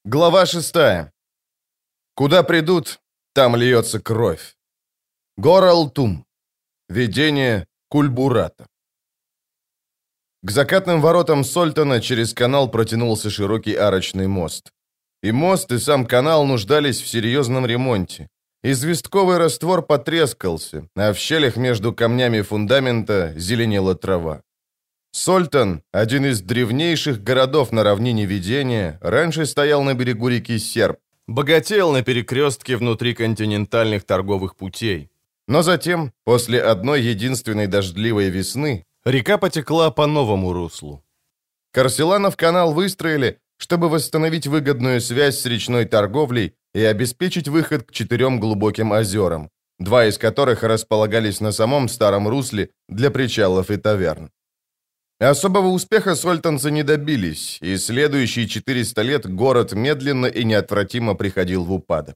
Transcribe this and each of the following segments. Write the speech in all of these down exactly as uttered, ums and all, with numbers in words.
Глава шестая. Куда придут, там льется кровь. Гор-Алтум. Видение Кульбурата. К закатным воротам Сольтана через канал протянулся широкий арочный мост. И мост, и сам канал нуждались в серьезном ремонте. Известковый раствор потрескался, а в щелях между камнями фундамента зеленела трава. Сольтан, один из древнейших городов на равнине Видения, раньше стоял на берегу реки Серб, богател на перекрестке внутри континентальных торговых путей. Но затем, после одной единственной дождливой весны, река потекла по новому руслу. Корсиланов канал выстроили, чтобы восстановить выгодную связь с речной торговлей и обеспечить выход к четырем глубоким озерам, два из которых располагались на самом старом русле для причалов и таверн. Особого успеха сольтанцы не добились, и следующие четыреста лет город медленно и неотвратимо приходил в упадок.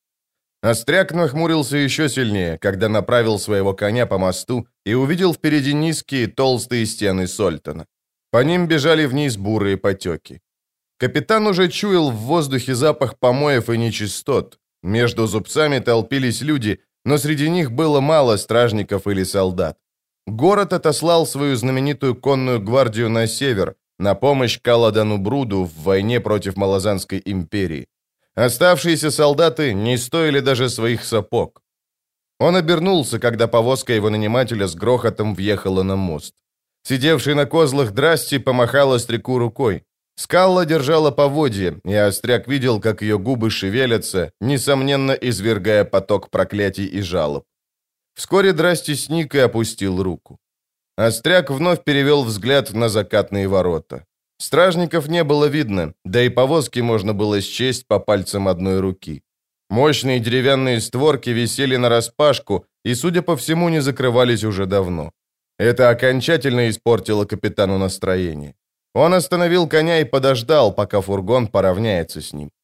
Остряк нахмурился еще сильнее, когда направил своего коня по мосту и увидел впереди низкие толстые стены Сольтана. По ним бежали вниз бурые потеки. Капитан уже чуял в воздухе запах помоев и нечистот. Между зубцами толпились люди, но среди них было мало стражников или солдат. Город отослал свою знаменитую конную гвардию на север, на помощь Каладану Бруду в войне против Малазанской империи. Оставшиеся солдаты не стоили даже своих сапог. Он обернулся, когда повозка его нанимателя с грохотом въехала на мост. Сидевший на козлах Драсти помахал Остряку рукой. Скалла держала поводье, и Остряк видел, как ее губы шевелятся, несомненно извергая поток проклятий и жалоб. Вскоре Драсти сник и опустил руку. Остряк вновь перевел взгляд на закатные ворота. Стражников не было видно, да и повозки можно было счесть по пальцам одной руки. Мощные деревянные створки висели нараспашку и, судя по всему, не закрывались уже давно. Это окончательно испортило капитану настроение. Он остановил коня и подождал, пока фургон поравняется с ним.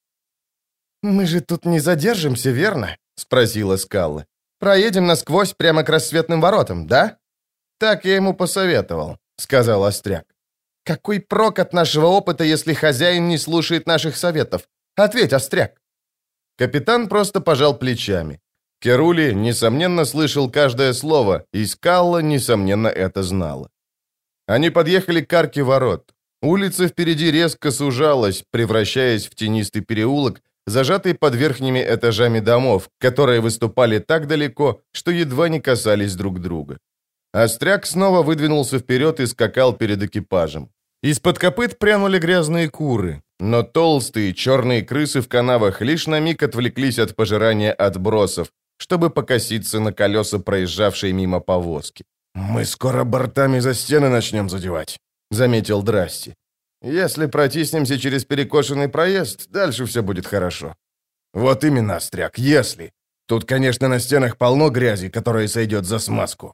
«Мы же тут не задержимся, верно?» — спросила Скалла. «Проедем насквозь прямо к рассветным воротам, да?» «Так я ему посоветовал», — сказал Остряк. «Какой прок от нашего опыта, если хозяин не слушает наших советов? Ответь, Остряк!» Капитан просто пожал плечами. Керули, несомненно, слышал каждое слово, и Скалла, несомненно, это знала. Они подъехали к арке ворот. Улица впереди резко сужалась, превращаясь в тенистый переулок, зажатый под верхними этажами домов, которые выступали так далеко, что едва не касались друг друга. Остряк снова выдвинулся вперед и скакал перед экипажем. Из-под копыт прянули грязные куры, но толстые черные крысы в канавах лишь на миг отвлеклись от пожирания отбросов, чтобы покоситься на колеса проезжавшей мимо повозки. «Мы скоро бортами за стены начнем задевать», — заметил Драсти. «Если протиснемся через перекошенный проезд, дальше все будет хорошо». «Вот именно, Остряк, если. Тут, конечно, на стенах полно грязи, которая сойдет за смазку».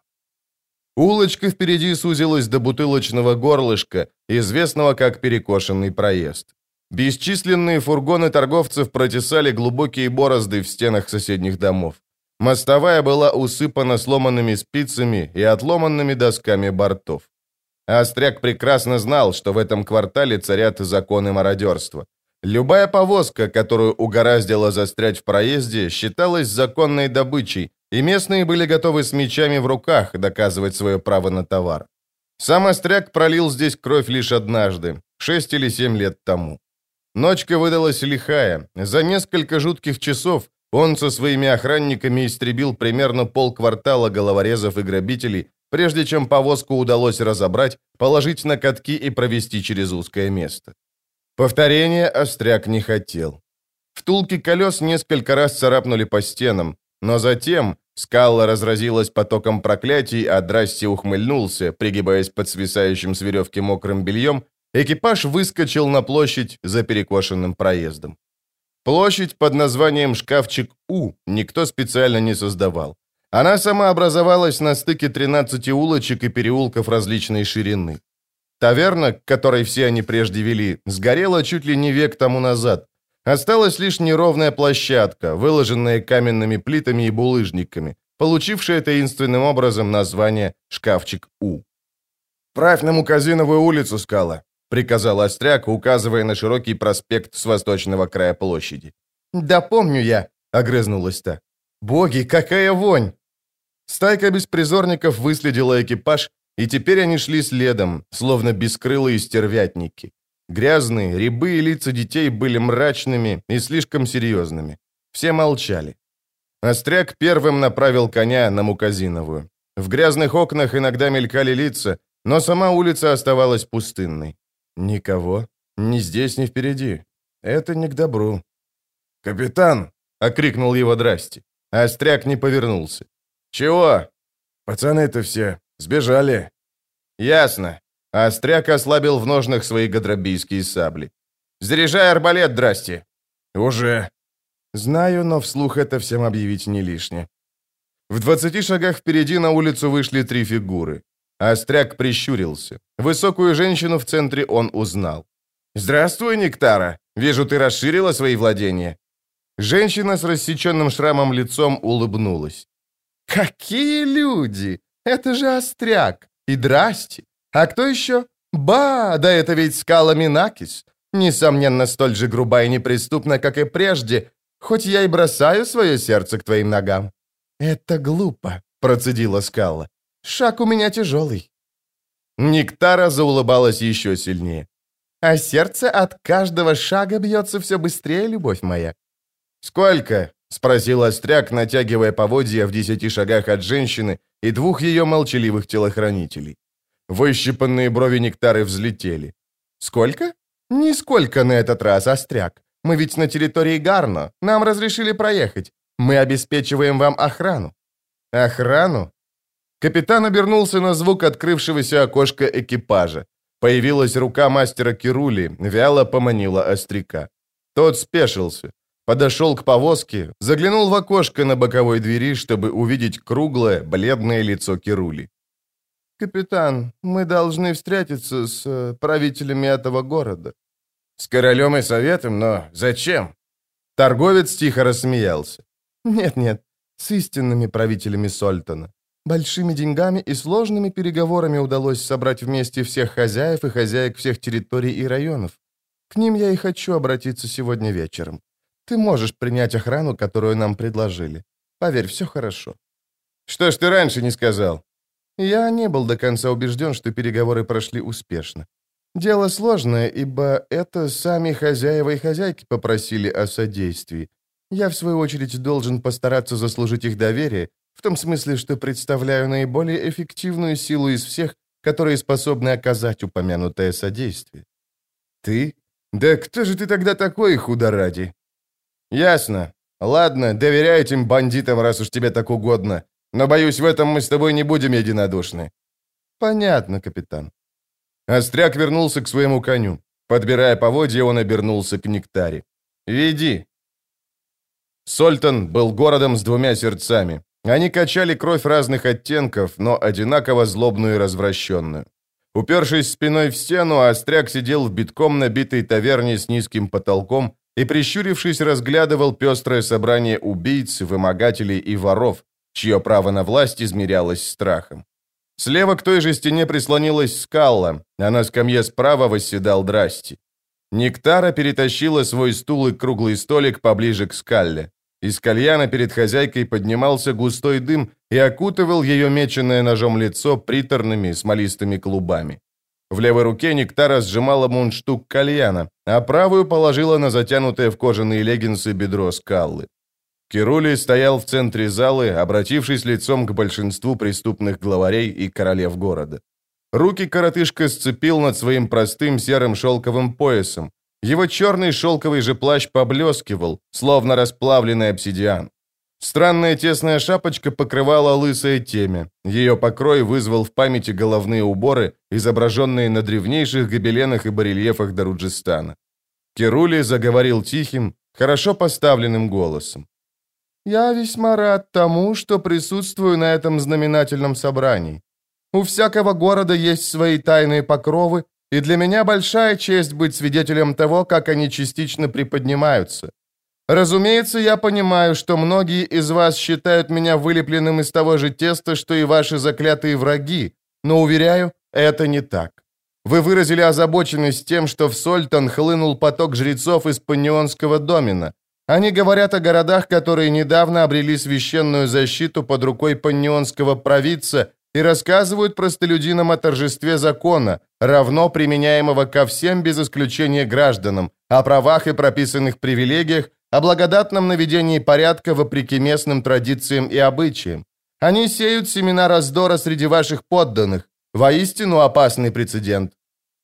Улочка впереди сузилась до бутылочного горлышка, известного как перекошенный проезд. Бесчисленные фургоны торговцев протесали глубокие борозды в стенах соседних домов. Мостовая была усыпана сломанными спицами и отломанными досками бортов. Остряк прекрасно знал, что в этом квартале царят законы мародерства. Любая повозка, которую угораздило застрять в проезде, считалась законной добычей, и местные были готовы с мечами в руках доказывать свое право на товар. Сам Остряк пролил здесь кровь лишь однажды, шесть или семь лет тому. Ночка выдалась лихая. За несколько жутких часов он со своими охранниками истребил примерно полквартала головорезов и грабителей, прежде чем повозку удалось разобрать, положить на катки и провести через узкое место. Повторения Остряк не хотел. Втулки колес несколько раз царапнули по стенам, но затем Скалла разразилась потоком проклятий, а Драсти ухмыльнулся, пригибаясь под свисающим с веревки мокрым бельем, экипаж выскочил на площадь за перекошенным проездом. Площадь под названием «Шкафчик У» никто специально не создавал. Она сама образовалась на стыке тринадцати улочек и переулков различной ширины. Таверна, к которой все они прежде вели, сгорела чуть ли не век тому назад. Осталась лишь неровная площадка, выложенная каменными плитами и булыжниками, получившая таинственным образом название «Шкафчик У». «Правь нам указиновую улицу, Скала», приказал Остряк, указывая на широкий проспект с восточного края площади. «Да помню я», — огрызнулась та. «Боги, какая вонь!» Стайка беспризорников выследила экипаж, и теперь они шли следом, словно бескрылые стервятники. Грязные, рябые лица детей были мрачными и слишком серьезными. Все молчали. Остряк первым направил коня на Муказиновую. В грязных окнах иногда мелькали лица, но сама улица оставалась пустынной. Никого. Ни здесь, ни впереди. Это не к добру. «Капитан!» — окрикнул его Драсти. Остряк не повернулся. «Чего?» «Пацаны-то все сбежали». «Ясно». Остряк ослабил в ножнах свои гадрабийские сабли. «Заряжай арбалет, Драсти». «Уже». «Знаю, но вслух это всем объявить не лишне». В двадцати шагах впереди на улицу вышли три фигуры. Остряк прищурился. Высокую женщину в центре он узнал. «Здравствуй, Нектара! Вижу, ты расширила свои владения». Женщина с рассеченным шрамом лицом улыбнулась. «Какие люди! Это же Остряк! И Драсти! А кто еще? Ба, да это ведь Скала Минакис! Несомненно, столь же груба и неприступна, как и прежде, хоть я и бросаю свое сердце к твоим ногам». «Это глупо», — процедила Скала. «Шаг у меня тяжелый». Нектара заулыбалась еще сильнее. «А сердце от каждого шага бьется все быстрее, любовь моя». «Сколько?» — спросил Остряк, натягивая поводья в десяти шагах от женщины и двух ее молчаливых телохранителей. Выщипанные брови Нектары взлетели. «Сколько?» «Нисколько на этот раз, Остряк. Мы ведь на территории Гарно. Нам разрешили проехать. Мы обеспечиваем вам охрану». «Охрану?» Капитан обернулся на звук открывшегося окошка экипажа. Появилась рука мастера Кирули, вяло поманила Остряка. Тот спешился. Подошел к повозке, заглянул в окошко на боковой двери, чтобы увидеть круглое, бледное лицо Кирули. «Капитан, мы должны встретиться с э, правителями этого города». «С королем и советом? Но зачем?» Торговец тихо рассмеялся. «Нет-нет, с истинными правителями Сольтана. Большими деньгами и сложными переговорами удалось собрать вместе всех хозяев и хозяек всех территорий и районов. К ним я и хочу обратиться сегодня вечером. Ты можешь принять охрану, которую нам предложили. Поверь, все хорошо». «Что ж ты раньше не сказал?» Я не был до конца убежден, что переговоры прошли успешно. Дело сложное, ибо это сами хозяева и хозяйки попросили о содействии. Я, в свою очередь, должен постараться заслужить их доверие, в том смысле, что представляю наиболее эффективную силу из всех, которые способны оказать упомянутое содействие. Ты? Да кто же ты тогда такой, худо ради? Ясно. Ладно, доверяй этим бандитам, раз уж тебе так угодно. Но, боюсь, в этом мы с тобой не будем единодушны. Понятно, капитан. Остряк вернулся к своему коню. Подбирая поводья, он обернулся к Нектаре. «Веди». Сольтан был городом с двумя сердцами. Они качали кровь разных оттенков, но одинаково злобную и развращенную. Упершись спиной в стену, Остряк сидел в битком набитой таверне с низким потолком и, прищурившись, разглядывал пестрое собрание убийц, вымогателей и воров, чье право на власть измерялось страхом. Слева к той же стене прислонилась Скалла, а на скамье справа восседал Драсти. Нектара перетащила свой стул и круглый столик поближе к Скалле. Из кальяна перед хозяйкой поднимался густой дым и окутывал ее меченное ножом лицо приторными смолистыми клубами. В левой руке Нектара сжимала мундштук кальяна, а правую положила на затянутое в кожаные леггинсы бедро Скаллы. Кирули стоял в центре залы, обратившись лицом к большинству преступных главарей и королев города. Руки коротышка сцепил над своим простым серым шелковым поясом. Его черный шелковый же плащ поблескивал, словно расплавленный обсидиан. Странная тесная шапочка покрывала лысое темя. Ее покрой вызвал в памяти головные уборы, изображенные на древнейших гобеленах и барельефах Даруджистана. Кирули заговорил тихим, хорошо поставленным голосом. «Я весьма рад тому, что присутствую на этом знаменательном собрании. У всякого города есть свои тайные покровы, и для меня большая честь быть свидетелем того, как они частично приподнимаются. Разумеется, я понимаю, что многие из вас считают меня вылепленным из того же теста, что и ваши заклятые враги, но, уверяю, это не так. Вы выразили озабоченность тем, что в Сольтан хлынул поток жрецов из паннионского домена. Они говорят о городах, которые недавно обрели священную защиту под рукой паннионского провидца и рассказывают простолюдинам о торжестве закона, равно применяемого ко всем без исключения гражданам, о правах и прописанных привилегиях, о благодатном наведении порядка вопреки местным традициям и обычаям. Они сеют семена раздора среди ваших подданных. Воистину опасный прецедент».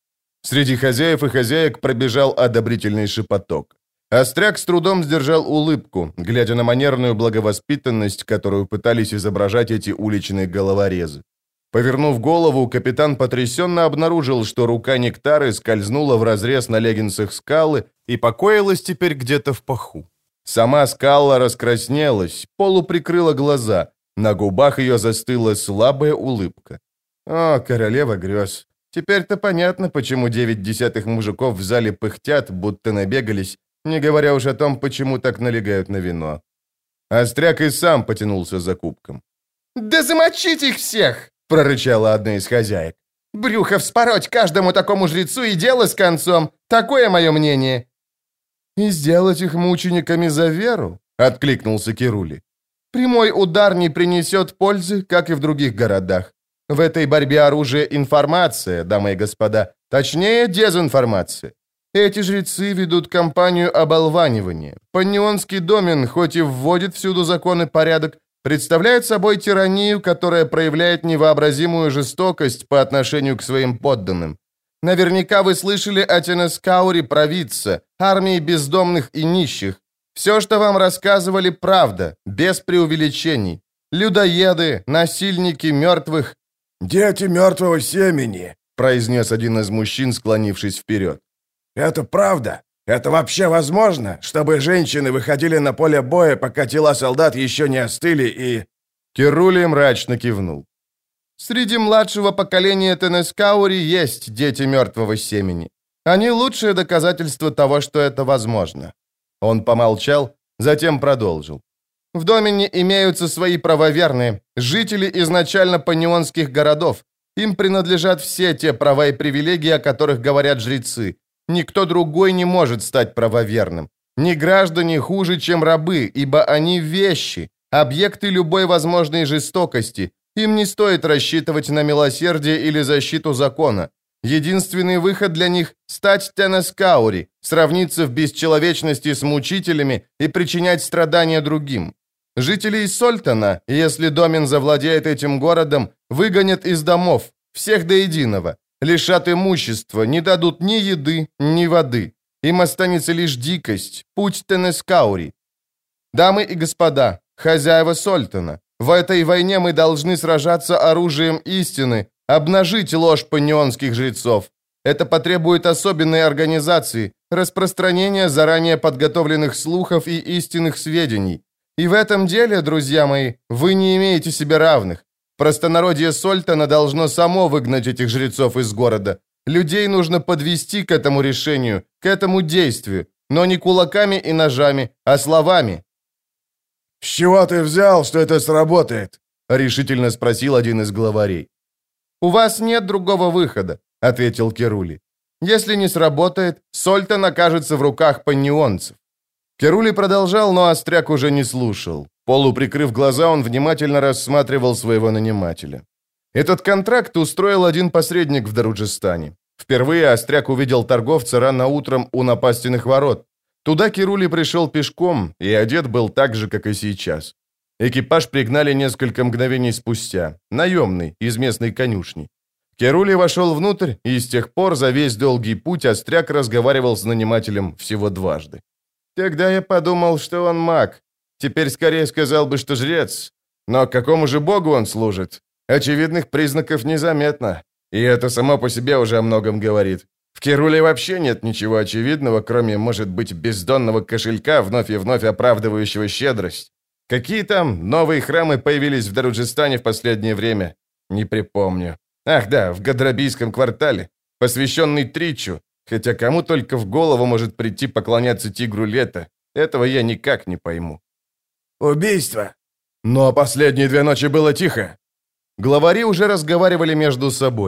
Среди хозяев и хозяек пробежал одобрительный шепоток. Остряк с трудом сдержал улыбку, глядя на манерную благовоспитанность, которую пытались изображать эти уличные головорезы. Повернув голову, капитан потрясенно обнаружил, что рука Нектары скользнула вразрез на леггинсах скалы и покоилась теперь где-то в паху. Сама скала раскраснелась, полуприкрыла глаза, на губах ее застыла слабая улыбка. «О, королева грез! Теперь-то понятно, почему девять десятых мужиков в зале пыхтят, будто набегались, не говоря уж о том, почему так налегают на вино». Остряк и сам потянулся за кубком. «Да замочить их всех!» — прорычала одна из хозяек. «Брюхо вспороть каждому такому жрецу и дело с концом. Такое мое мнение». «И сделать их мучениками за веру?» — откликнулся Кирули. «Прямой удар не принесет пользы, как и в других городах. В этой борьбе оружие информация, дамы и господа, точнее дезинформация. Эти жрецы ведут кампанию оболванивания. Паннионский домен, хоть и вводит всюду закон и порядок, представляет собой тиранию, которая проявляет невообразимую жестокость по отношению к своим подданным. Наверняка вы слышали о Тенескауре провидца, армии бездомных и нищих. Все, что вам рассказывали, правда, без преувеличений. Людоеды, насильники мертвых». «Дети мертвого семени», — произнес один из мужчин, склонившись вперед. «Это правда? Это вообще возможно, чтобы женщины выходили на поле боя, пока тела солдат еще не остыли и...» Кирули мрачно кивнул. «Среди младшего поколения Тенескаури есть дети мертвого семени. Они лучшее доказательство того, что это возможно». Он помолчал, затем продолжил. «В домене имеются свои правоверные, жители изначально паннионских городов. Им принадлежат все те права и привилегии, о которых говорят жрецы. Никто другой не может стать правоверным. Ни граждане хуже, чем рабы, ибо они вещи, объекты любой возможной жестокости. Им не стоит рассчитывать на милосердие или защиту закона. Единственный выход для них – стать Тенескаури, сравниться в бесчеловечности с мучителями и причинять страдания другим. Жителей Сольтана, если домен завладеет этим городом, выгонят из домов, всех до единого, лишат имущества, не дадут ни еды, ни воды. Им останется лишь дикость, путь Тенескаури. Дамы и господа, хозяева Сольтана, в этой войне мы должны сражаться оружием истины, обнажить ложь паннионских жрецов. Это потребует особенной организации, распространения заранее подготовленных слухов и истинных сведений. И в этом деле, друзья мои, вы не имеете себе равных. Простонародье Сольтана должно само выгнать этих жрецов из города. Людей нужно подвести к этому решению, к этому действию, но не кулаками и ножами, а словами». «С чего ты взял, что это сработает?» — решительно спросил один из главарей. «У вас нет другого выхода», — ответил Кирули. «Если не сработает, Сольтан окажется в руках паннионцев». Кирули продолжал, но Остряк уже не слушал. Полуприкрыв глаза, он внимательно рассматривал своего нанимателя. Этот контракт устроил один посредник в Даруджистане. Впервые Остряк увидел торговца рано утром у напастенных ворот. Туда Кирули пришел пешком и одет был так же, как и сейчас. Экипаж пригнали несколько мгновений спустя, наемный, из местной конюшни. Кирули вошел внутрь, и с тех пор за весь долгий путь Остряк разговаривал с нанимателем всего дважды. «Тогда я подумал, что он маг. Теперь скорее сказал бы, что жрец. Но к какому же богу он служит? Очевидных признаков незаметно. И это само по себе уже о многом говорит. В Кируле вообще нет ничего очевидного, кроме, может быть, бездонного кошелька, вновь и вновь оправдывающего щедрость. Какие там новые храмы появились в Даруджистане в последнее время? Не припомню. Ах да, в Гадрабийском квартале, посвященный Тричу, хотя кому только в голову может прийти поклоняться тигру лета, этого я никак не пойму. «Убийство!» Но последние две ночи было тихо. Главари уже разговаривали между собой.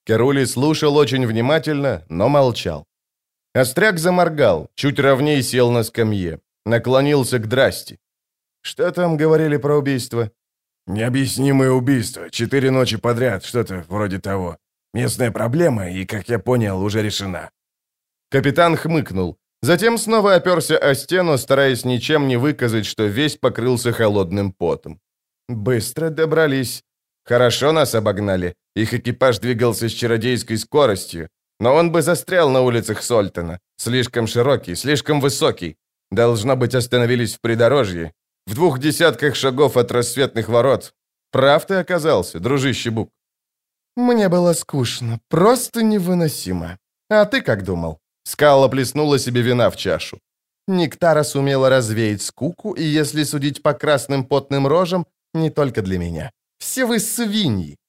Керули слушал очень внимательно, но молчал. Остряк заморгал, чуть ровней сел на скамье, наклонился к Драсти. «Что там говорили про убийство?» «Необъяснимое убийство. Четыре ночи подряд, что-то вроде того. Местная проблема, и, как я понял, уже решена». Капитан хмыкнул. Затем снова оперся о стену, стараясь ничем не выказать, что весь покрылся холодным потом. «Быстро добрались. Хорошо нас обогнали. Их экипаж двигался с чародейской скоростью. Но он бы застрял на улицах Сольтона. Слишком широкий, слишком высокий. Должно быть, остановились в придорожье. В двух десятках шагов от рассветных ворот. Прав ты оказался, дружище Бук». «Мне было скучно, просто невыносимо. А ты как думал?» Скалла плеснула себе вина в чашу. Нектара сумела развеять скуку, и, если судить по красным потным рожам, не только для меня. Все вы свиньи.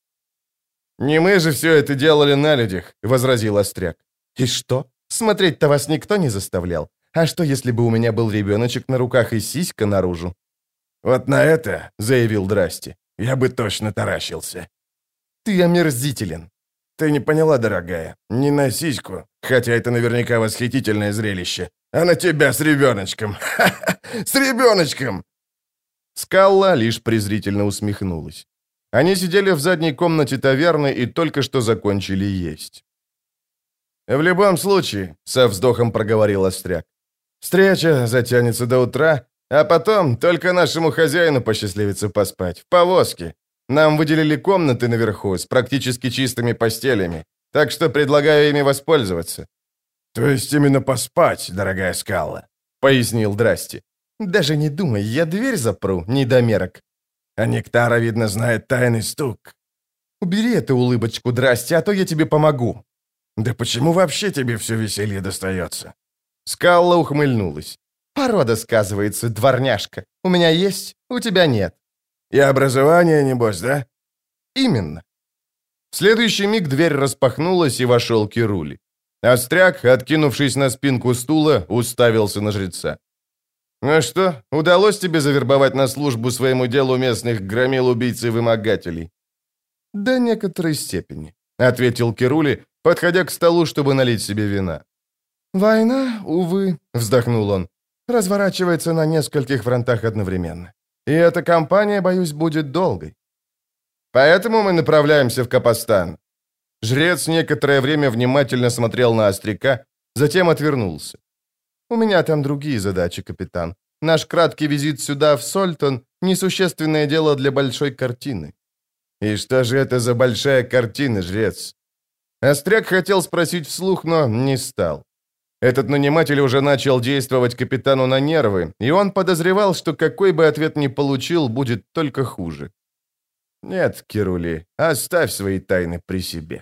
«Не мы же все это делали на людях», — возразил Остряк. «И что? Смотреть-то вас никто не заставлял. А что, если бы у меня был ребеночек на руках и сиська наружу?» «Вот на это, — заявил Драсти, — я бы точно таращился». «Ты омерзителен». «Ты не поняла, дорогая, не на сиську, хотя это наверняка восхитительное зрелище, а на тебя с ребеночком. Ха-ха! С ребеночком!» Скалла лишь презрительно усмехнулась. Они сидели в задней комнате таверны и только что закончили есть. «В любом случае», — со вздохом проговорил Остряк, «встреча затянется до утра, а потом только нашему хозяину посчастливится поспать, в повозке. Нам выделили комнаты наверху с практически чистыми постелями, так что предлагаю ими воспользоваться». «То есть именно поспать, дорогая Скалла», — пояснил Драсти. «Даже не думай, я дверь запру, недомерок». «А Нектара, видно, знает тайный стук». «Убери эту улыбочку, Драсти, а то я тебе помогу». «Да почему вообще тебе все веселье достается?» Скалла ухмыльнулась. «Порода сказывается, дворняжка. У меня есть, у тебя нет». «И образование, небось, да?» «Именно». В следующий миг дверь распахнулась, и вошел Керули. Остряк, откинувшись на спинку стула, уставился на жреца. «Ну что, удалось тебе завербовать на службу своему делу местных громил-убийц и вымогателей?» «До некоторой степени», — ответил Керули, подходя к столу, чтобы налить себе вина. «Война, увы», — вздохнул он, — «разворачивается на нескольких фронтах одновременно. И эта кампания, боюсь, будет долгой. Поэтому мы направляемся в Капостан». Жрец некоторое время внимательно смотрел на Остряка, затем отвернулся. «У меня там другие задачи, капитан. Наш краткий визит сюда, в Сольтон, несущественное дело для большой картины». «И что же это за большая картина, жрец?» Остряк хотел спросить вслух, но не стал. Этот наниматель уже начал действовать капитану на нервы, и он подозревал, что какой бы ответ ни получил, будет только хуже. «Нет, Керули, оставь свои тайны при себе».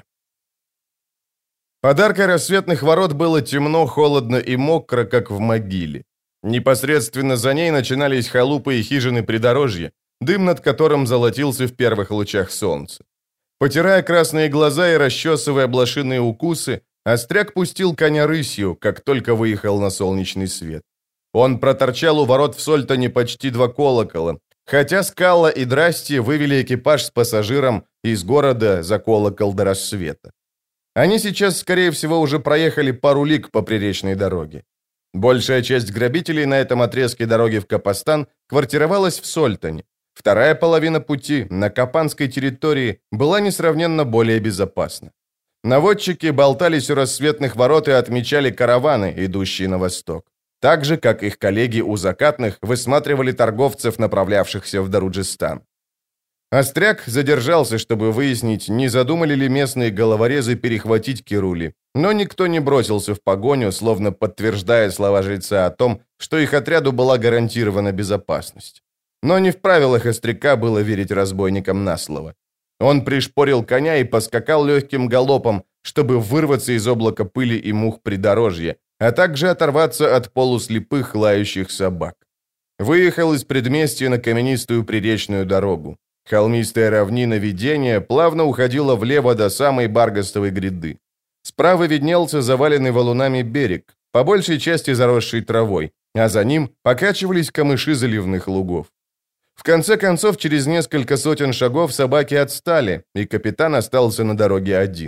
Под аркой рассветных ворот было темно, холодно и мокро, как в могиле. Непосредственно за ней начинались халупы и хижины придорожья, дым над которым золотился в первых лучах солнца. Потирая красные глаза и расчесывая блошиные укусы, Остряк пустил коня рысью, как только выехал на солнечный свет. Он проторчал у ворот в Сольтоне почти два колокола, хотя Скалла и Драсти вывели экипаж с пассажиром из города за колокол до рассвета. Они сейчас, скорее всего, уже проехали пару лиг по приречной дороге. Большая часть грабителей на этом отрезке дороги в Капостан квартировалась в Сольтоне. Вторая половина пути на Капанской территории была несравненно более безопасна. Наводчики болтались у рассветных ворот и отмечали караваны, идущие на восток. Так же, как их коллеги у закатных высматривали торговцев, направлявшихся в Даруджистан. Остряк задержался, чтобы выяснить, не задумали ли местные головорезы перехватить Керули, но никто не бросился в погоню, словно подтверждая слова жреца о том, что их отряду была гарантирована безопасность. Но не в правилах Остряка было верить разбойникам на слово. Он пришпорил коня и поскакал легким галопом, чтобы вырваться из облака пыли и мух придорожья, а также оторваться от полуслепых лающих собак. Выехал из предместья на каменистую приречную дорогу. Холмистая равнина видения плавно уходила влево до самой Баргастовой гряды. Справа виднелся заваленный валунами берег, по большей части заросший травой, а за ним покачивались камыши заливных лугов. В конце концов, через несколько сотен шагов собаки отстали, и капитан остался на дороге один.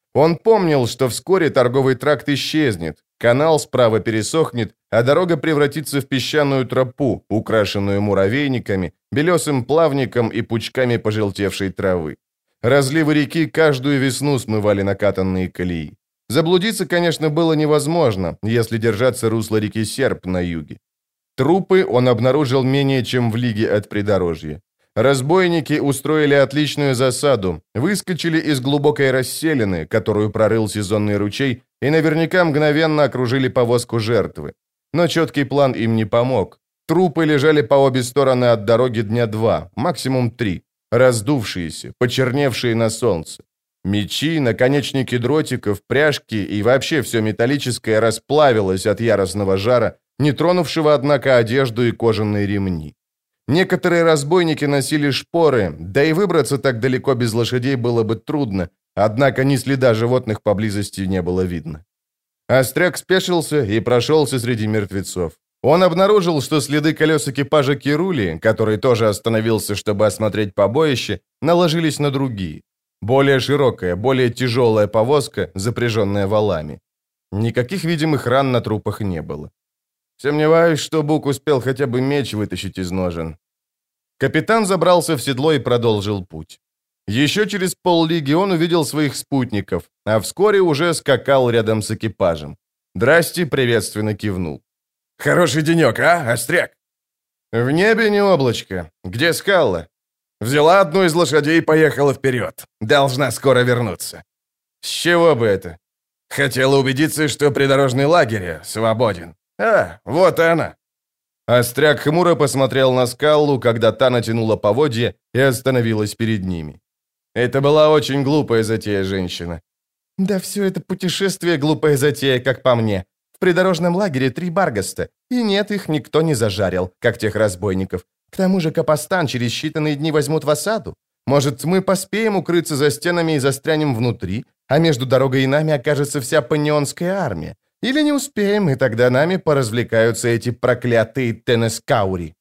Он помнил, что вскоре торговый тракт исчезнет, канал справа пересохнет, а дорога превратится в песчаную тропу, украшенную муравейниками, белесым плавником и пучками пожелтевшей травы. Разливы реки каждую весну смывали накатанные колеи. Заблудиться, конечно, было невозможно, если держаться русла реки Серп на юге. Трупы он обнаружил менее чем в лиге от придорожья. Разбойники устроили отличную засаду, выскочили из глубокой расселины, которую прорыл сезонный ручей, и наверняка мгновенно окружили повозку жертвы. Но четкий план им не помог. Трупы лежали по обе стороны от дороги дня два, максимум три, раздувшиеся, почерневшие на солнце. Мечи, наконечники дротиков, пряжки и вообще все металлическое расплавилось от яростного жара, не тронувшего, однако, одежду и кожаные ремни. Некоторые разбойники носили шпоры, да и выбраться так далеко без лошадей было бы трудно, однако ни следа животных поблизости не было видно. Остряк спешился и прошелся среди мертвецов. Он обнаружил, что следы колес экипажа Кирули, который тоже остановился, чтобы осмотреть побоище, наложились на другие. Более широкая, более тяжелая повозка, запряженная валами. Никаких видимых ран на трупах не было. Сомневаюсь, что Бук успел хотя бы меч вытащить из ножен. Капитан забрался в седло и продолжил путь. Еще через поллиги он увидел своих спутников, а вскоре уже скакал рядом с экипажем. Драсти приветственно кивнул. «Хороший денек, а, Остряк?» «В небе не облачко. Где Скалла?» «Взяла одну из лошадей и поехала вперед. Должна скоро вернуться». «С чего бы это?» «Хотела убедиться, что придорожный лагерь свободен. А, вот и она». Остряк хмуро посмотрел на Скаллу, когда та натянула поводья и остановилась перед ними. Это была очень глупая затея, женщина. «Да все это путешествие глупая затея, как по мне. В придорожном лагере три баргаста, и нет, их никто не зажарил, как тех разбойников. К тому же Капостан через считанные дни возьмут в осаду. Может, мы поспеем укрыться за стенами и застрянем внутри, а между дорогой и нами окажется вся панионская армия. Или не успеем, и тогда нами поразвлекаются эти проклятые Тенескаури».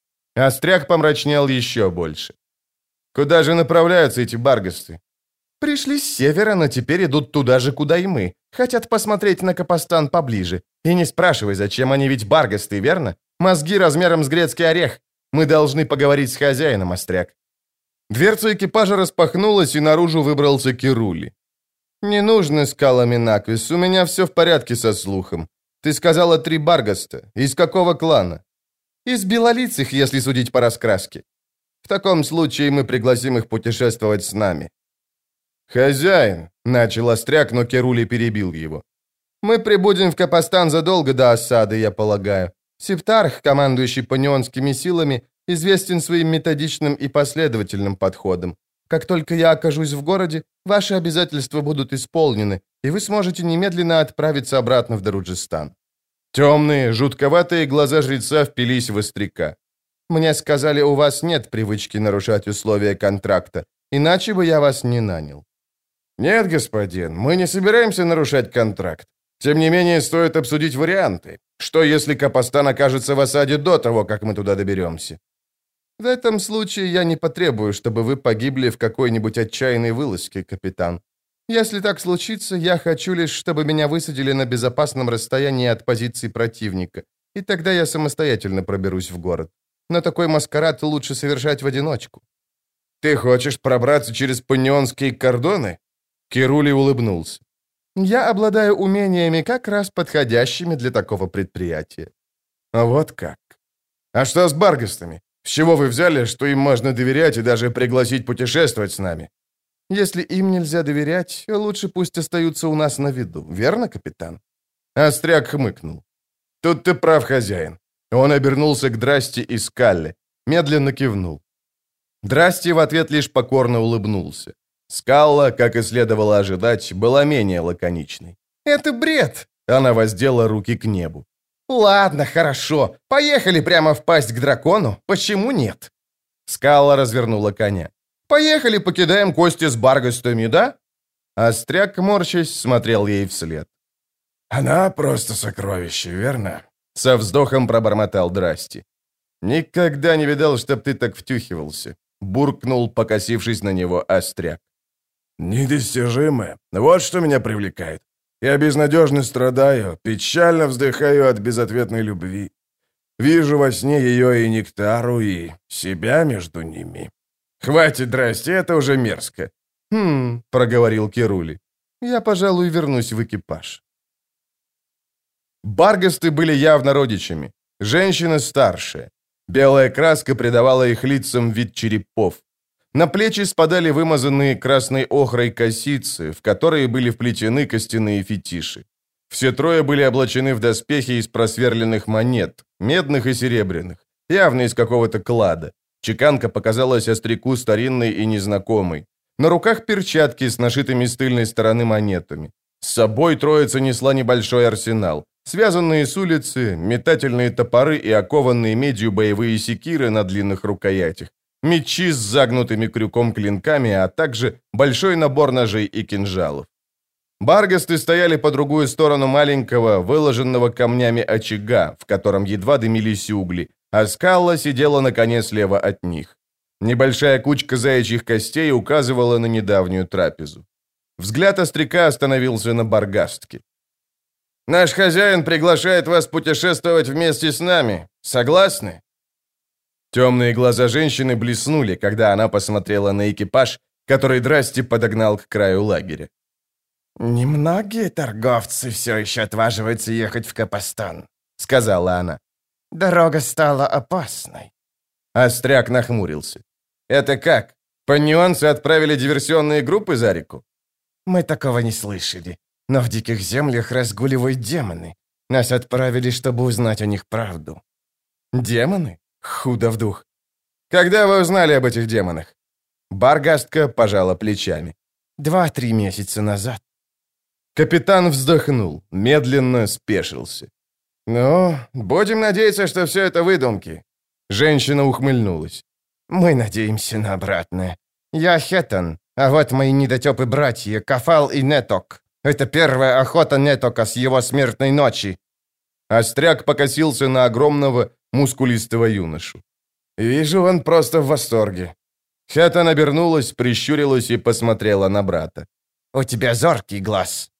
Остряк помрачнел еще больше. «Куда же направляются эти баргасты?» «Пришли с севера, но теперь идут туда же, куда и мы. Хотят посмотреть на Капостан поближе. И не спрашивай, зачем они, ведь баргасты, верно? Мозги размером с грецкий орех. Мы должны поговорить с хозяином, Остряк». Дверца экипажа распахнулась, и наружу выбрался Кирули. «Не нужно, Скала Минаквис, у меня все в порядке со слухом. Ты сказала три баргаста. Из какого клана?» «Из белолицых, если судить по раскраске». «В таком случае мы пригласим их путешествовать с нами». «Хозяин», — начал Остряк, но Кирули перебил его. «Мы прибудем в Капостан задолго до осады, я полагаю. Септарх, командующий панионскими силами, известен своим методичным и последовательным подходом. Как только я окажусь в городе, ваши обязательства будут исполнены, и вы сможете немедленно отправиться обратно в Даруджистан». Темные, жутковатые глаза жреца впились в Остряка. «Мне сказали, у вас нет привычки нарушать условия контракта, иначе бы я вас не нанял». «Нет, господин, мы не собираемся нарушать контракт. Тем не менее, стоит обсудить варианты. Что, если Капостан окажется в осаде до того, как мы туда доберемся?» «В этом случае я не потребую, чтобы вы погибли в какой-нибудь отчаянной вылазке, капитан. Если так случится, я хочу лишь, чтобы меня высадили на безопасном расстоянии от позиции противника, и тогда я самостоятельно проберусь в город. Но такой маскарад лучше совершать в одиночку». «Ты хочешь пробраться через панионские кордоны?» Кирули улыбнулся. «Я обладаю умениями, как раз подходящими для такого предприятия». «А вот как? А что с баргастами? С чего вы взяли, что им можно доверять и даже пригласить путешествовать с нами?» «Если им нельзя доверять, лучше пусть остаются у нас на виду. Верно, капитан?» Остряк хмыкнул. «Тут ты прав, хозяин». Он обернулся к Драсти и Скалле, медленно кивнул. Драсти в ответ лишь покорно улыбнулся. Скалла, как и следовало ожидать, была менее лаконичной. «Это бред!» — она воздела руки к небу. «Ладно, хорошо. Поехали прямо в пасть к дракону. Почему нет?» Скалла развернула коня. «Поехали, покидаем кости с баргастами, да?» Остряк, морщась, смотрел ей вслед. «Она просто сокровище, верно?» Со вздохом пробормотал Драсти. «Никогда не видал, чтоб ты так втюхивался», — буркнул, покосившись на него Остряк. Недостижимое. Вот что меня привлекает. Я безнадежно страдаю, печально вздыхаю от безответной любви. Вижу во сне ее и Нектару, и себя между ними. Хватит драсти, это уже мерзко. «Хм», — проговорил Керули. «Я, пожалуй, вернусь в экипаж». Баргасты были явно родичами. Женщина старшая. Белая краска придавала их лицам вид черепов. На плечи спадали вымазанные красной охрой косицы, в которые были вплетены костяные фетиши. Все трое были облачены в доспехи из просверленных монет, медных и серебряных, явно из какого-то клада. Чеканка показалась остряку старинной и незнакомой. На руках перчатки с нашитыми с тыльной стороны монетами. С собой троица несла небольшой арсенал. Связанные с улицы, метательные топоры и окованные медью боевые секиры на длинных рукоятях. Мечи с загнутыми крюком клинками, а также большой набор ножей и кинжалов. Баргасты стояли по другую сторону маленького, выложенного камнями очага, в котором едва дымились угли, а скала сидела на коне слева от них. Небольшая кучка заячьих костей указывала на недавнюю трапезу. Взгляд остряка остановился на Баргастке. «Наш хозяин приглашает вас путешествовать вместе с нами. Согласны?» Темные глаза женщины блеснули, когда она посмотрела на экипаж, который Драсти подогнал к краю лагеря. «Немногие торговцы все еще отваживаются ехать в Капостан», — сказала она. «Дорога стала опасной». Остряк нахмурился. «Это как? Паньонцы отправили диверсионные группы за реку?» «Мы такого не слышали. Но в диких землях разгуливают демоны. Нас отправили, чтобы узнать о них правду». «Демоны? Худо в дух. Когда вы узнали об этих демонах?» Баргастка пожала плечами. «Два-три месяца назад». Капитан вздохнул, медленно спешился. «Ну, будем надеяться, что все это выдумки». Женщина ухмыльнулась. «Мы надеемся на обратное. Я Хетан, а вот мои недотепы-братья Кафал и Неток. Это первая охота Нетока с его смертной ночи». Остряк покосился на огромного, мускулистого юношу. «Вижу, он просто в восторге». Хетан обернулась, прищурилась и посмотрела на брата. «У тебя зоркий глаз».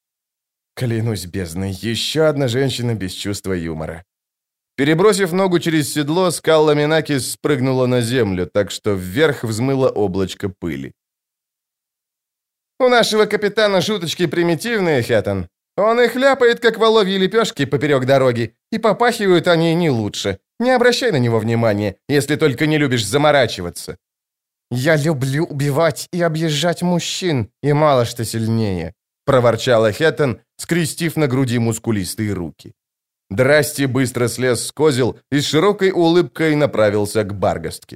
Клянусь бездной, еще одна женщина без чувства юмора. Перебросив ногу через седло, Скалла Минакис спрыгнула на землю, так что вверх взмыло облачко пыли. «У нашего капитана шуточки примитивные, Хетан. Он их ляпает, как воловьи лепешки поперек дороги, и попахивают они не лучше. Не обращай на него внимания, если только не любишь заморачиваться». «Я люблю убивать и объезжать мужчин, и мало что сильнее», — проворчала Хетан, скрестив на груди мускулистые руки. Драсти быстро слез с козел и с широкой улыбкой направился к Баргастке.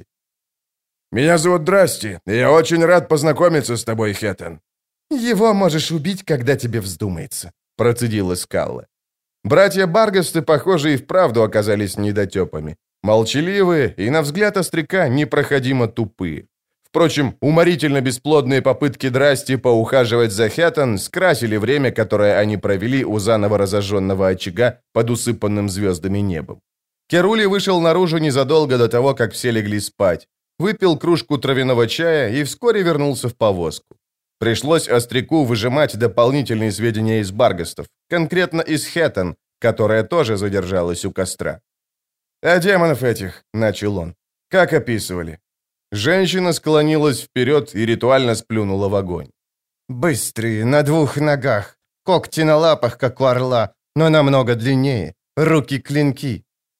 «Меня зовут Драсти, и я очень рад познакомиться с тобой, Хетан». «Его можешь убить, когда тебе вздумается», — процедила Скалла. Братья Баргасты, похоже, и вправду оказались недотепами. Молчаливые и, на взгляд остряка, непроходимо тупые. Впрочем, уморительно бесплодные попытки Драсти поухаживать за Хетан скрасили время, которое они провели у заново разожженного очага под усыпанным звездами небом. Керули вышел наружу незадолго до того, как все легли спать, выпил кружку травяного чая и вскоре вернулся в повозку. Пришлось остряку выжимать дополнительные сведения из Баргастов, конкретно из Хетан, которая тоже задержалась у костра. «А демонов этих», — начал он, — «как описывали?» Женщина склонилась вперед и ритуально сплюнула в огонь. «Быстрые, на двух ногах, когти на лапах, как у орла, но намного длиннее, руки-клинки».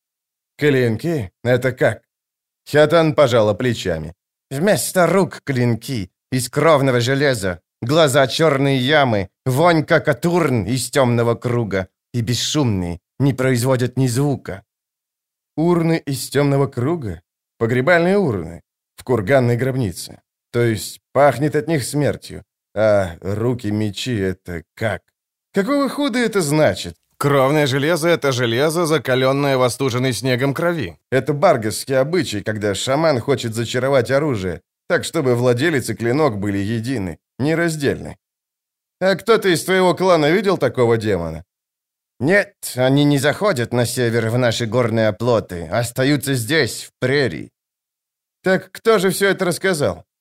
«Клинки? Это как?» Хетан пожала плечами. «Вместо рук клинки, из кровного железа, глаза черные ямы, вонь как от урн из темного круга, и бесшумные, не производят ни звука». «Урны из темного круга? Погребальные урны? В курганной гробнице. То есть пахнет от них смертью. А руки-мечи — это как? Какого худа это значит? Кровное железо — это железо, закаленное в остуженной снегом крови. Это баргасский обычай, когда шаман хочет зачаровать оружие, так чтобы владелец и клинок были едины, нераздельны. А кто-то из твоего клана видел такого демона? «Нет, они не заходят на север в наши горные оплоты, остаются здесь, в прерии». «Так кто же все это рассказал?»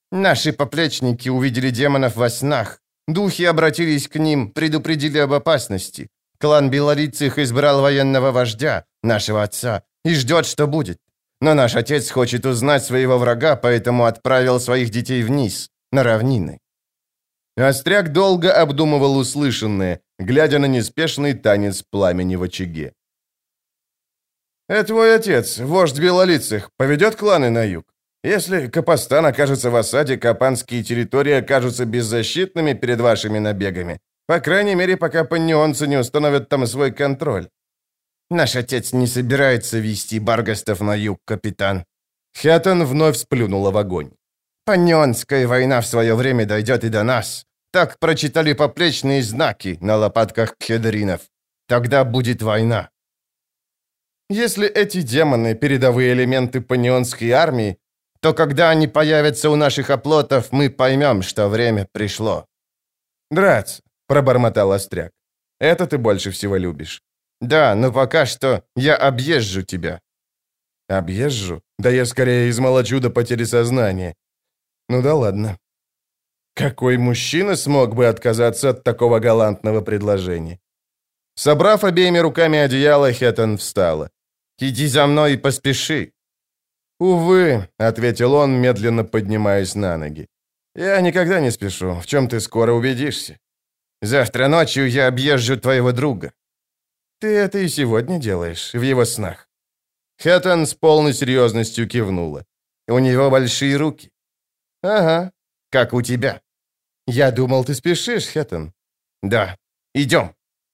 Наши поплечники увидели демонов во снах. Духи обратились к ним, предупредили об опасности. Клан Белолицых избрал военного вождя, нашего отца, и ждет, что будет. Но наш отец хочет узнать своего врага, поэтому отправил своих детей вниз, на равнины». Остряк долго обдумывал услышанное, глядя на неспешный танец пламени в очаге. «А твой отец, вождь Белолицых, поведет кланы на юг? Если Капостан окажется в осаде, капанские территории окажутся беззащитными перед вашими набегами. По крайней мере, пока паннионцы не установят там свой контроль». «Наш отец не собирается вести баргастов на юг, капитан». Хятон вновь сплюнула в огонь. «Паннионская война в свое время дойдет и до нас. Так прочитали поплечные знаки на лопатках кхедринов. Тогда будет война». «Если эти демоны — передовые элементы паннионской армии, то когда они появятся у наших оплотов, мы поймем, что время пришло». «Драться», — пробормотал Остряк. «Это ты больше всего любишь». «Да, но пока что я объезжу тебя». «Объезжу? Да я скорее измолочу до потери сознания». «Ну да ладно». Какой мужчина смог бы отказаться от такого галантного предложения? Собрав обеими руками одеяло, Хеттон встала. «Иди за мной и поспеши». «Увы», — ответил он, медленно поднимаясь на ноги. «Я никогда не спешу, в чем ты скоро убедишься. Завтра ночью я объезжу твоего друга». «Ты это и сегодня делаешь, в его снах». Хеттон с полной серьезностью кивнула. «У него большие руки». «Ага, как у тебя». «Я думал, ты спешишь, Хеттон». «Да, идем».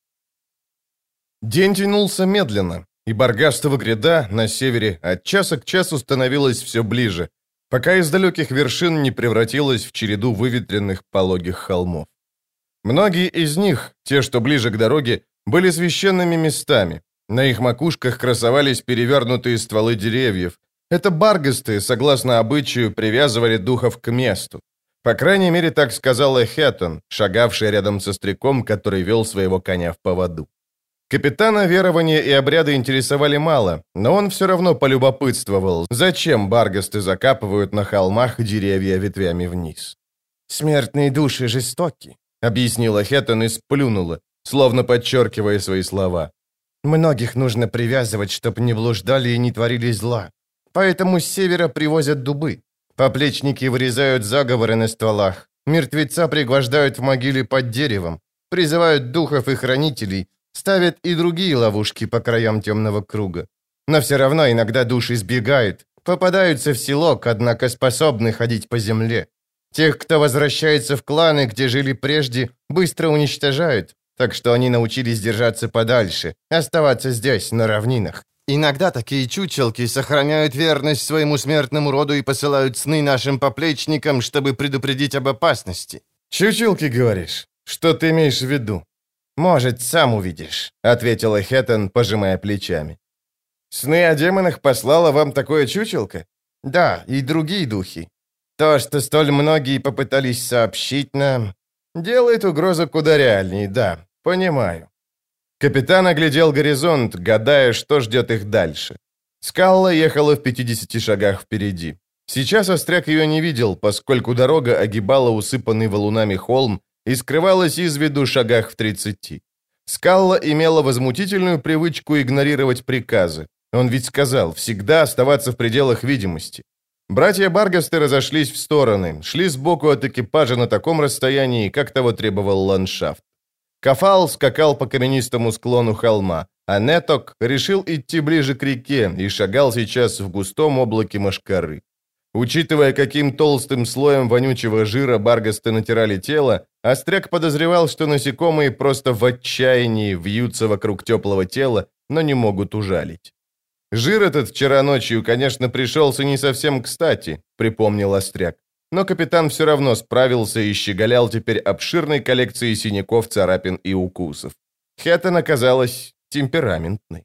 День тянулся медленно, и Баргастова гряда на севере от часа к часу становилась все ближе, пока из далеких вершин не превратилась в череду выветренных пологих холмов. Многие из них, те, что ближе к дороге, были священными местами. На их макушках красовались перевернутые стволы деревьев. Это баргасты, согласно обычаю, привязывали духов к месту. По крайней мере, так сказала Хеттон, шагавшая рядом со Остряком, который вел своего коня в поводу. Капитана верования и обряды интересовали мало, но он все равно полюбопытствовал, зачем баргасты закапывают на холмах деревья ветвями вниз. «Смертные души жестоки», — объяснила Хеттон и сплюнула, словно подчеркивая свои слова. «Многих нужно привязывать, чтоб не блуждали и не творили зла. Поэтому с севера привозят дубы. Поплечники вырезают заговоры на стволах. Мертвеца пригвождают в могиле под деревом. Призывают духов и хранителей. Ставят и другие ловушки по краям темного круга. Но все равно иногда души сбегают. Попадаются в селок, однако способны ходить по земле. Тех, кто возвращается в кланы, где жили прежде, быстро уничтожают. Так что они научились держаться подальше, оставаться здесь, на равнинах. Иногда такие чучелки сохраняют верность своему смертному роду и посылают сны нашим поплечникам, чтобы предупредить об опасности. «Чучелки, говоришь? Что ты имеешь в виду?» «Может, сам увидишь», — ответила Хеттон, пожимая плечами. «Сны о демонах послала вам такое чучелко?» «Да, и другие духи. То, что столь многие попытались сообщить нам, делает угрозу куда реальней, да, понимаю». Капитан оглядел горизонт, гадая, что ждет их дальше. Скалла ехала в пятидесяти шагах впереди. Сейчас Остряк ее не видел, поскольку дорога огибала усыпанный валунами холм и скрывалась из виду в шагах в тридцати. Скалла имела возмутительную привычку игнорировать приказы. Он ведь сказал, всегда оставаться в пределах видимости. Братья Баргасты разошлись в стороны, шли сбоку от экипажа на таком расстоянии, как того требовал ландшафт. Кафал скакал по каменистому склону холма, а Неток решил идти ближе к реке и шагал сейчас в густом облаке мошкары. Учитывая, каким толстым слоем вонючего жира баргасты натирали тело, Остряк подозревал, что насекомые просто в отчаянии вьются вокруг теплого тела, но не могут ужалить. «Жир этот вчера ночью, конечно, пришелся не совсем кстати», — припомнил Остряк. Но капитан все равно справился и щеголял теперь обширной коллекцией синяков, царапин и укусов. Хеттон оказалась темпераментной.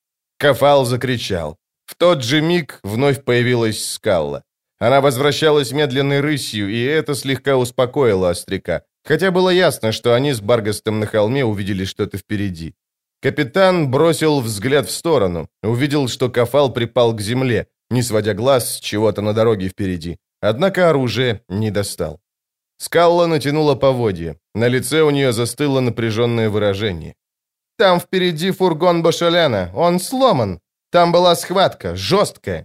Кафал закричал. В тот же миг вновь появилась Скалла. Она возвращалась медленной рысью, и это слегка успокоило Остряка, хотя было ясно, что они с Баргастом на холме увидели что-то впереди. Капитан бросил взгляд в сторону, увидел, что Кафал припал к земле, не сводя глаз с чего-то на дороге впереди, однако оружие не достал. Скалла натянула поводья. На лице у нее застыло напряженное выражение. «Там впереди фургон Бошеляна. Он сломан. Там была схватка, жесткая».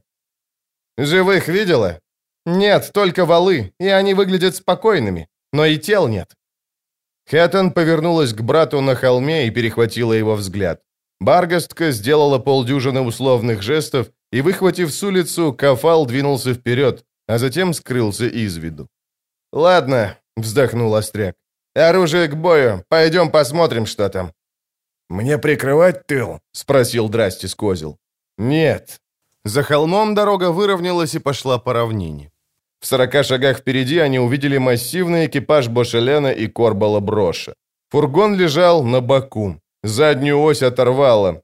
«Живых видела?» «Нет, только валы, и они выглядят спокойными, но и тел нет». Хэттон повернулась к брату на холме и перехватила его взгляд. Баргастка сделала полдюжины условных жестов, и, выхватив с улицу, Кафал двинулся вперед, а затем скрылся из виду. «Ладно», — вздохнул Остряк. «Оружие к бою. Пойдем посмотрим, что там». «Мне прикрывать тыл?» — спросил Драстис Козел. «Нет». За холмом дорога выровнялась и пошла по равнине. В сорока шагах впереди они увидели массивный экипаж Бошеляна и Корбала Броша. Фургон лежал на боку. Заднюю ось оторвало.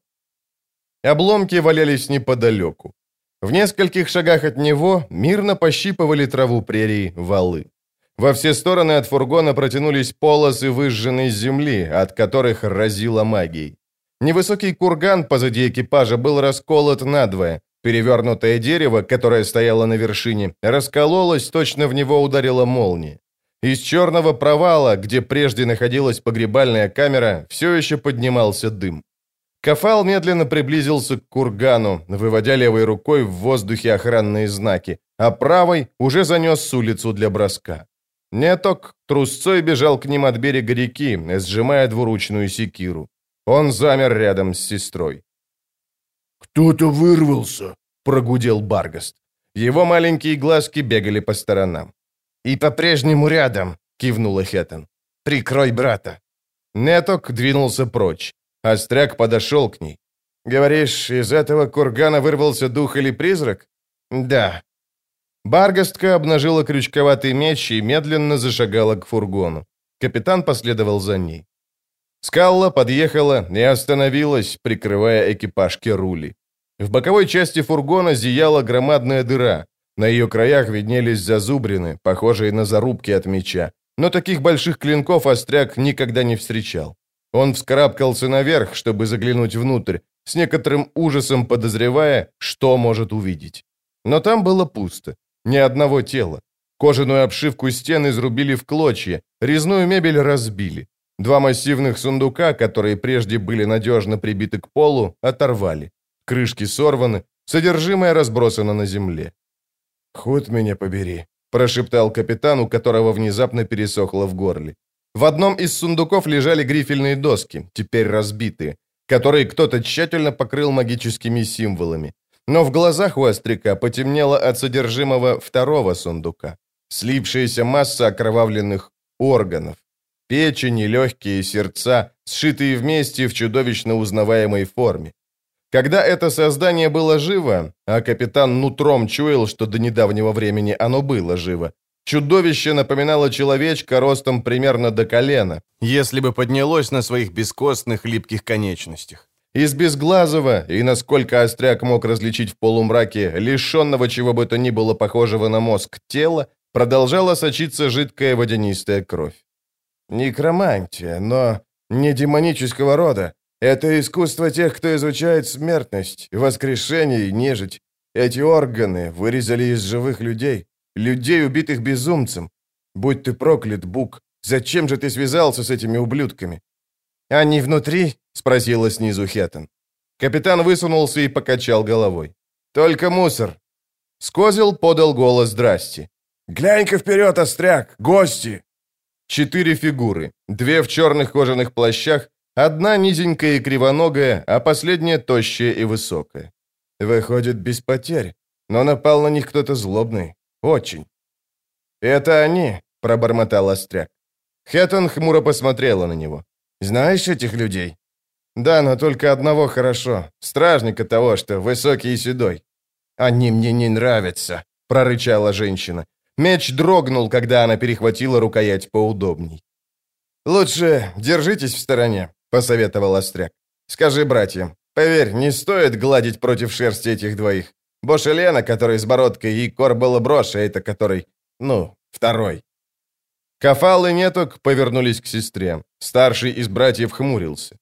Обломки валялись неподалеку. В нескольких шагах от него мирно пощипывали траву прерий валы. Во все стороны от фургона протянулись полосы выжженной земли, от которых разило магией. Невысокий курган позади экипажа был расколот надвое. Перевернутое дерево, которое стояло на вершине, раскололось, точно в него ударила молния. Из черного провала, где прежде находилась погребальная камера, все еще поднимался дым. Кафал медленно приблизился к кургану, выводя левой рукой в воздухе охранные знаки, а правой уже занес с улицу для броска. Неток трусцой бежал к ним от берега реки, сжимая двуручную секиру. Он замер рядом с сестрой. «Кто-то вырвался», — прогудел Баргаст. Его маленькие глазки бегали по сторонам. «И по-прежнему рядом», — кивнула Хэттон. «Прикрой брата». Неток двинулся прочь. Остряк подошел к ней. «Говоришь, из этого кургана вырвался дух или призрак?» «Да». Баргастка обнажила крючковатый меч и медленно зашагала к фургону. Капитан последовал за ней. Скалла подъехала и остановилась, прикрывая экипаж Керули. В боковой части фургона зияла громадная дыра. На ее краях виднелись зазубрины, похожие на зарубки от меча. Но таких больших клинков Остряк никогда не встречал. Он вскарабкался наверх, чтобы заглянуть внутрь, с некоторым ужасом подозревая, что может увидеть. Но там было пусто. Ни одного тела. Кожаную обшивку стен изрубили в клочья, резную мебель разбили. Два массивных сундука, которые прежде были надежно прибиты к полу, оторвали. Крышки сорваны, содержимое разбросано на земле. «Худ меня побери», — прошептал капитан, у которого внезапно пересохло в горле. В одном из сундуков лежали грифельные доски, теперь разбитые, которые кто-то тщательно покрыл магическими символами. Но в глазах у Остряка потемнело от содержимого второго сундука. Слипшаяся масса окровавленных органов. Печень, легкие, сердца, сшитые вместе в чудовищно узнаваемой форме. Когда это создание было живо, а капитан нутром чуял, что до недавнего времени оно было живо, чудовище напоминало человечка ростом примерно до колена, если бы поднялось на своих бескостных липких конечностях. Из безглазого, и, насколько Остряк мог различить в полумраке, лишенного чего бы то ни было похожего на мозг тела, продолжала сочиться жидкая водянистая кровь. Некромантия, но не демонического рода. Это искусство тех, кто изучает смертность, воскрешение и нежить. Эти органы вырезали из живых людей, людей, убитых безумцем. Будь ты проклят, Бук, зачем же ты связался с этими ублюдками? «Они внутри?» — спросила снизу Хэттон. Капитан высунулся и покачал головой. «Только мусор». Скозел подал голос «Здрасте». «Глянь-ка вперед, Остряк! Гости!» Четыре фигуры. Две в черных кожаных плащах, одна низенькая и кривоногая, а последняя тощая и высокая. Выходит, без потерь. Но напал на них кто-то злобный. Очень. «Это они», — пробормотал Остряк. Хэттон хмуро посмотрела на него. «Знаешь этих людей?» «Да, но только одного хорошо. Стражника того, что высокий и седой». «Они мне не нравятся», — прорычала женщина. Меч дрогнул, когда она перехватила рукоять поудобней. «Лучше держитесь в стороне», — посоветовал Остряк. «Скажи братьям, поверь, не стоит гладить против шерсти этих двоих. Бошелена, который с бородкой, и Корбала Броша, это который, ну, второй». Кафал и Неток повернулись к сестре. Старший из братьев хмурился.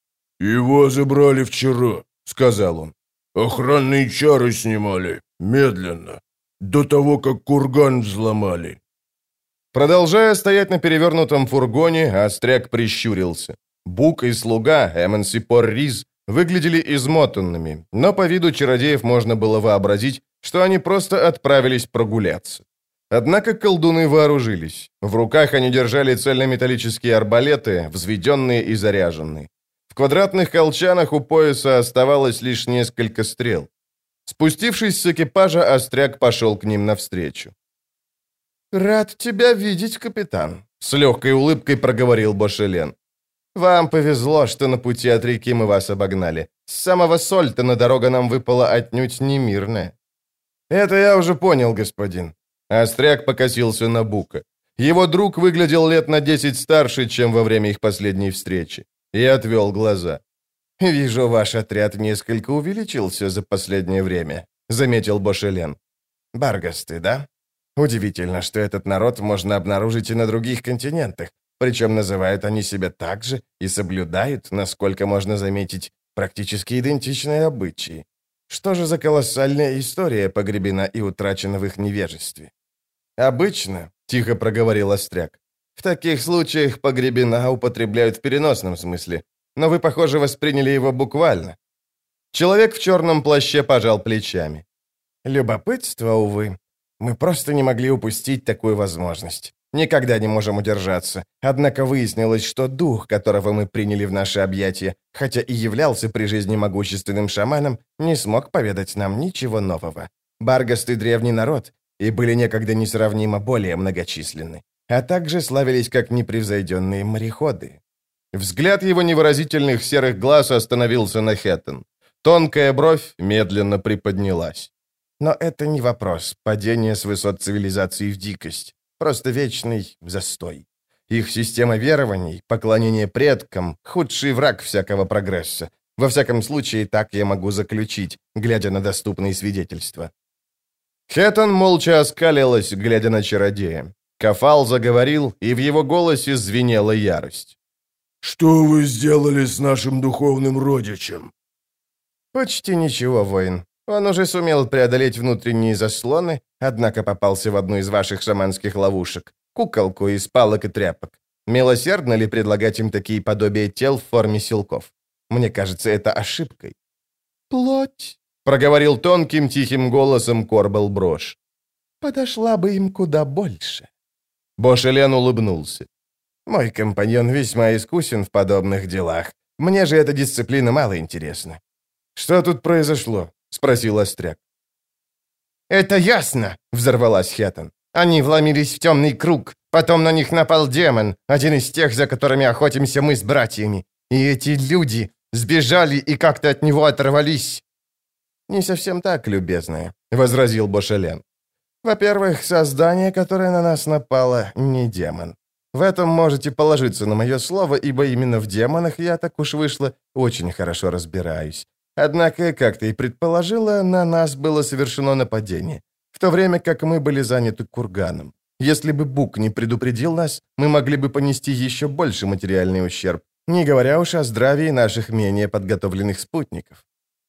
«Его забрали вчера», — сказал он. «Охранные чары снимали. Медленно». до того, как курган взломали». Продолжая стоять на перевернутом фургоне, Остряк прищурился. Бук и слуга, Эмонс и Порриз, выглядели измотанными, но по виду чародеев можно было вообразить, что они просто отправились прогуляться. Однако колдуны вооружились. В руках они держали цельнометаллические арбалеты, взведенные и заряженные. В квадратных колчанах у пояса оставалось лишь несколько стрел. Спустившись с экипажа, Остряк пошел к ним навстречу. «Рад тебя видеть, капитан», — с легкой улыбкой проговорил Бошелен. «Вам повезло, что на пути от реки мы вас обогнали. С самого Сольтона дорога нам выпала отнюдь не мирная». «Это я уже понял, господин». Остряк покосился на Бука. Его друг выглядел лет на десять старше, чем во время их последней встречи, и отвел глаза. «Вижу, ваш отряд несколько увеличился за последнее время», — заметил Бошелен. «Баргасты, да? Удивительно, что этот народ можно обнаружить и на других континентах, причем называют они себя так же и соблюдают, насколько можно заметить, практически идентичные обычаи. Что же за колоссальная история погребена и утрачена в их невежестве?» «Обычно», — тихо проговорил Остряк, «в таких случаях погребена употребляют в переносном смысле, но вы, похоже, восприняли его буквально». Человек в черном плаще пожал плечами. «Любопытство, увы. Мы просто не могли упустить такую возможность. Никогда не можем удержаться. Однако выяснилось, что дух, которого мы приняли в наши объятия, хотя и являлся при жизни могущественным шаманом, не смог поведать нам ничего нового. Баргасты — древний народ, и были некогда несравнимо более многочисленны, а также славились как непревзойденные мореходы». Взгляд его невыразительных серых глаз остановился на Хэттон. Тонкая бровь медленно приподнялась. «Но это не вопрос падения с высот цивилизации в дикость. Просто вечный застой. Их система верований, поклонение предкам — худший враг всякого прогресса. Во всяком случае, так я могу заключить, глядя на доступные свидетельства». Хэттон молча оскалилась, глядя на чародея. Кафал заговорил, и в его голосе звенела ярость. «Что вы сделали с нашим духовным родичем?» «Почти ничего, воин. Он уже сумел преодолеть внутренние заслоны, однако попался в одну из ваших шаманских ловушек, куколку из палок и тряпок. Милосердно ли предлагать им такие подобия тел в форме силков? Мне кажется, это ошибкой». «Плоть», — проговорил тонким тихим голосом Корбел Брош. «Подошла бы им куда больше». Бошелен улыбнулся. «Мой компаньон весьма искусен в подобных делах. Мне же эта дисциплина мало интересна». «Что тут произошло?» — спросил Остряк. «Это ясно!» — взорвалась Хэттон. «Они вломились в темный круг. Потом на них напал демон, один из тех, за которыми охотимся мы с братьями. И эти люди сбежали и как-то от него оторвались». «Не совсем так, любезная», — возразил Бошелен. «Во-первых, создание, которое на нас напало, не демон. В этом можете положиться на мое слово, ибо именно в демонах я, так уж вышло, очень хорошо разбираюсь. Однако, как ты и предположила, на нас было совершено нападение, в то время как мы были заняты курганом. Если бы Бук не предупредил нас, мы могли бы понести еще больше материальный ущерб, не говоря уж о здравии наших менее подготовленных спутников».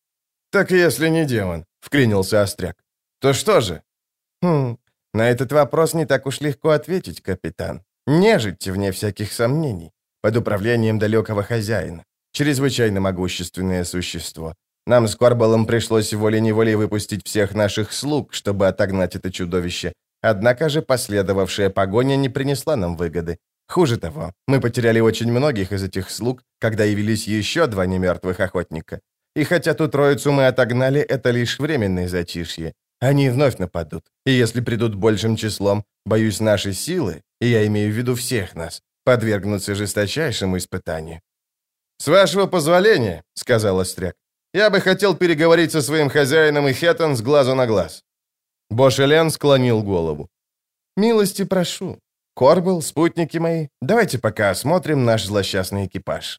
«Так если не демон», — вклинился Остряк, — «то что же?» «Хм, на этот вопрос не так уж легко ответить, капитан. Нежить, вне всяких сомнений, под управлением далекого хозяина. Чрезвычайно могущественное существо. Нам с Корбелом пришлось волей-неволей выпустить всех наших слуг, чтобы отогнать это чудовище. Однако же последовавшая погоня не принесла нам выгоды. Хуже того, мы потеряли очень многих из этих слуг, когда явились еще два немертвых охотника. И хотя ту троицу мы отогнали, это лишь временное затишье. Они вновь нападут. И если придут большим числом, боюсь, наши силы, и я имею в виду всех нас, подвергнутся жесточайшему испытанию». «С вашего позволения», — сказал Остряк, — «я бы хотел переговорить со своим хозяином и Хэттон с глазу на глаз». Бошелен склонил голову. «Милости прошу. Корбел, спутники мои, давайте пока осмотрим наш злосчастный экипаж».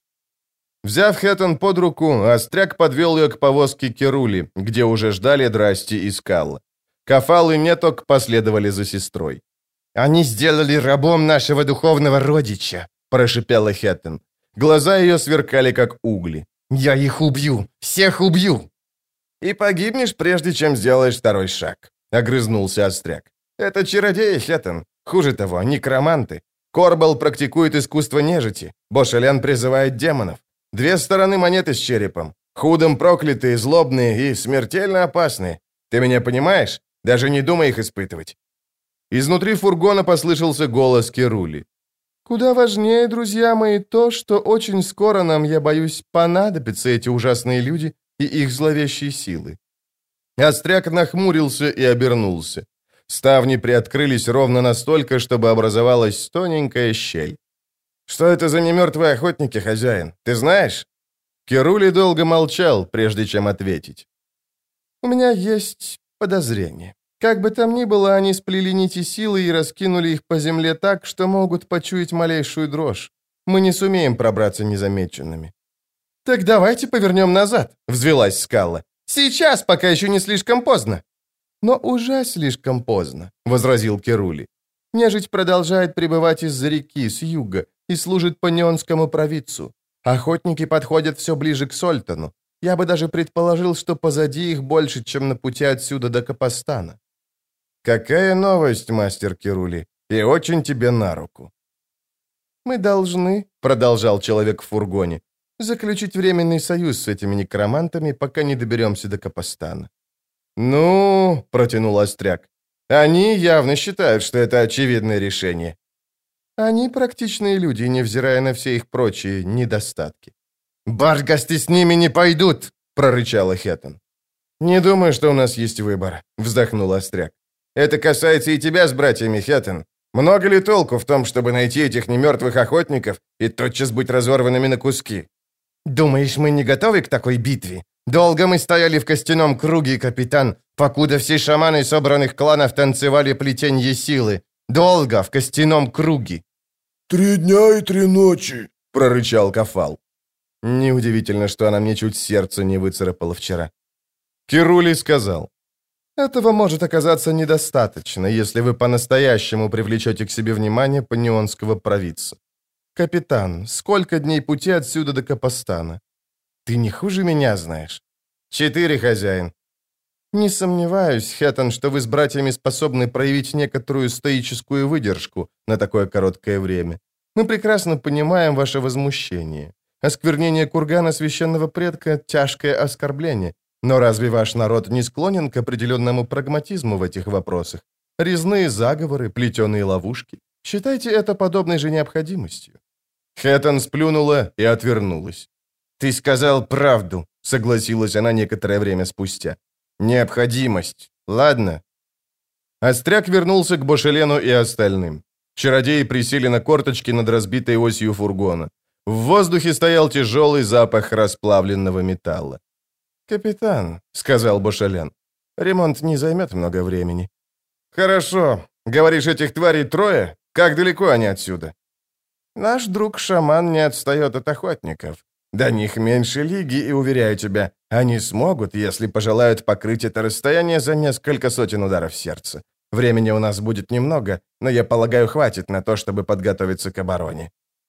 Взяв Хэттон под руку, Остряк подвел ее к повозке Керули, где уже ждали Драсти и Скалла. Кафал и Неток последовали за сестрой. «Они сделали рабом нашего духовного родича», — прошипела Хэттон. Глаза ее сверкали, как угли. «Я их убью! Всех убью!» «И погибнешь, прежде чем сделаешь второй шаг», — огрызнулся Остряк. «Это чародеи, Хеттон. Хуже того, некроманты. Корбал практикует искусство нежити. Бошелен призывает демонов. Две стороны монеты с черепом. Худом проклятые, злобные и смертельно опасные. Ты меня понимаешь? Даже не думай их испытывать». Изнутри фургона послышался голос Керули. «Куда важнее, друзья мои, то, что очень скоро нам, я боюсь, понадобятся эти ужасные люди и их зловещие силы». Остряк нахмурился и обернулся. Ставни приоткрылись ровно настолько, чтобы образовалась тоненькая щель. «Что это за немертвые охотники, хозяин? Ты знаешь?» Керули долго молчал, прежде чем ответить. «У меня есть подозрение. Как бы там ни было, они сплели нити силы и раскинули их по земле так, что могут почуять малейшую дрожь. Мы не сумеем пробраться незамеченными». «Так давайте повернем назад», — взвелась Скалла. «Сейчас, пока еще не слишком поздно». «Но уже слишком поздно», — возразил Керули. «Нежить продолжает пребывать из-за реки, с юга, и служит панионскому провидцу. Охотники подходят все ближе к Сольтану. Я бы даже предположил, что позади их больше, чем на пути отсюда до Капостана». «Какая новость, мастер Керули, и очень тебе на руку». «Мы должны», — продолжал человек в фургоне, «заключить временный союз с этими некромантами, пока не доберемся до Капостана». «Ну», — протянул Остряк, — «они явно считают, что это очевидное решение». «Они практичные люди, невзирая на все их прочие недостатки». «Баргасты с ними не пойдут», — прорычала Хеттон. «Не думаю, что у нас есть выбор», — вздохнул Остряк. «Это касается и тебя с братьями, Хеттон. Много ли толку в том, чтобы найти этих немертвых охотников и тотчас быть разорванными на куски?» «Думаешь, мы не готовы к такой битве? Долго мы стояли в костяном круге, капитан, покуда все шаманы собранных кланов танцевали плетенье силы. Долго в костяном круге». «Три дня и три ночи», — прорычал Кафал. Неудивительно, что она мне чуть сердце не выцарапала вчера. Керули сказал: «Этого может оказаться недостаточно, если вы по-настоящему привлечете к себе внимание панионского провидца. Капитан, сколько дней пути отсюда до Капостана? Ты не хуже меня знаешь». «Четыре, хозяин». «Не сомневаюсь, Хеттон, что вы с братьями способны проявить некоторую стоическую выдержку на такое короткое время. Мы прекрасно понимаем ваше возмущение. Осквернение кургана священного предка – тяжкое оскорбление. Но разве ваш народ не склонен к определенному прагматизму в этих вопросах? Резные заговоры, плетеные ловушки. Считайте это подобной же необходимостью». Хеттон сплюнула и отвернулась. «Ты сказал правду», — согласилась она некоторое время спустя. «Необходимость. Ладно». Остряк вернулся к Бошелену и остальным. Чародеи присели на корточки над разбитой осью фургона. В воздухе стоял тяжелый запах расплавленного металла. «Капитан», — сказал Бошелен, — «ремонт не займет много времени». «Хорошо. Говоришь, этих тварей трое? Как далеко они отсюда?» «Наш друг-шаман не отстает от охотников. До них меньше лиги, и, уверяю тебя, они смогут, если пожелают покрыть это расстояние за несколько сотен ударов сердца. Времени у нас будет немного, но, я полагаю, хватит на то, чтобы подготовиться к обороне».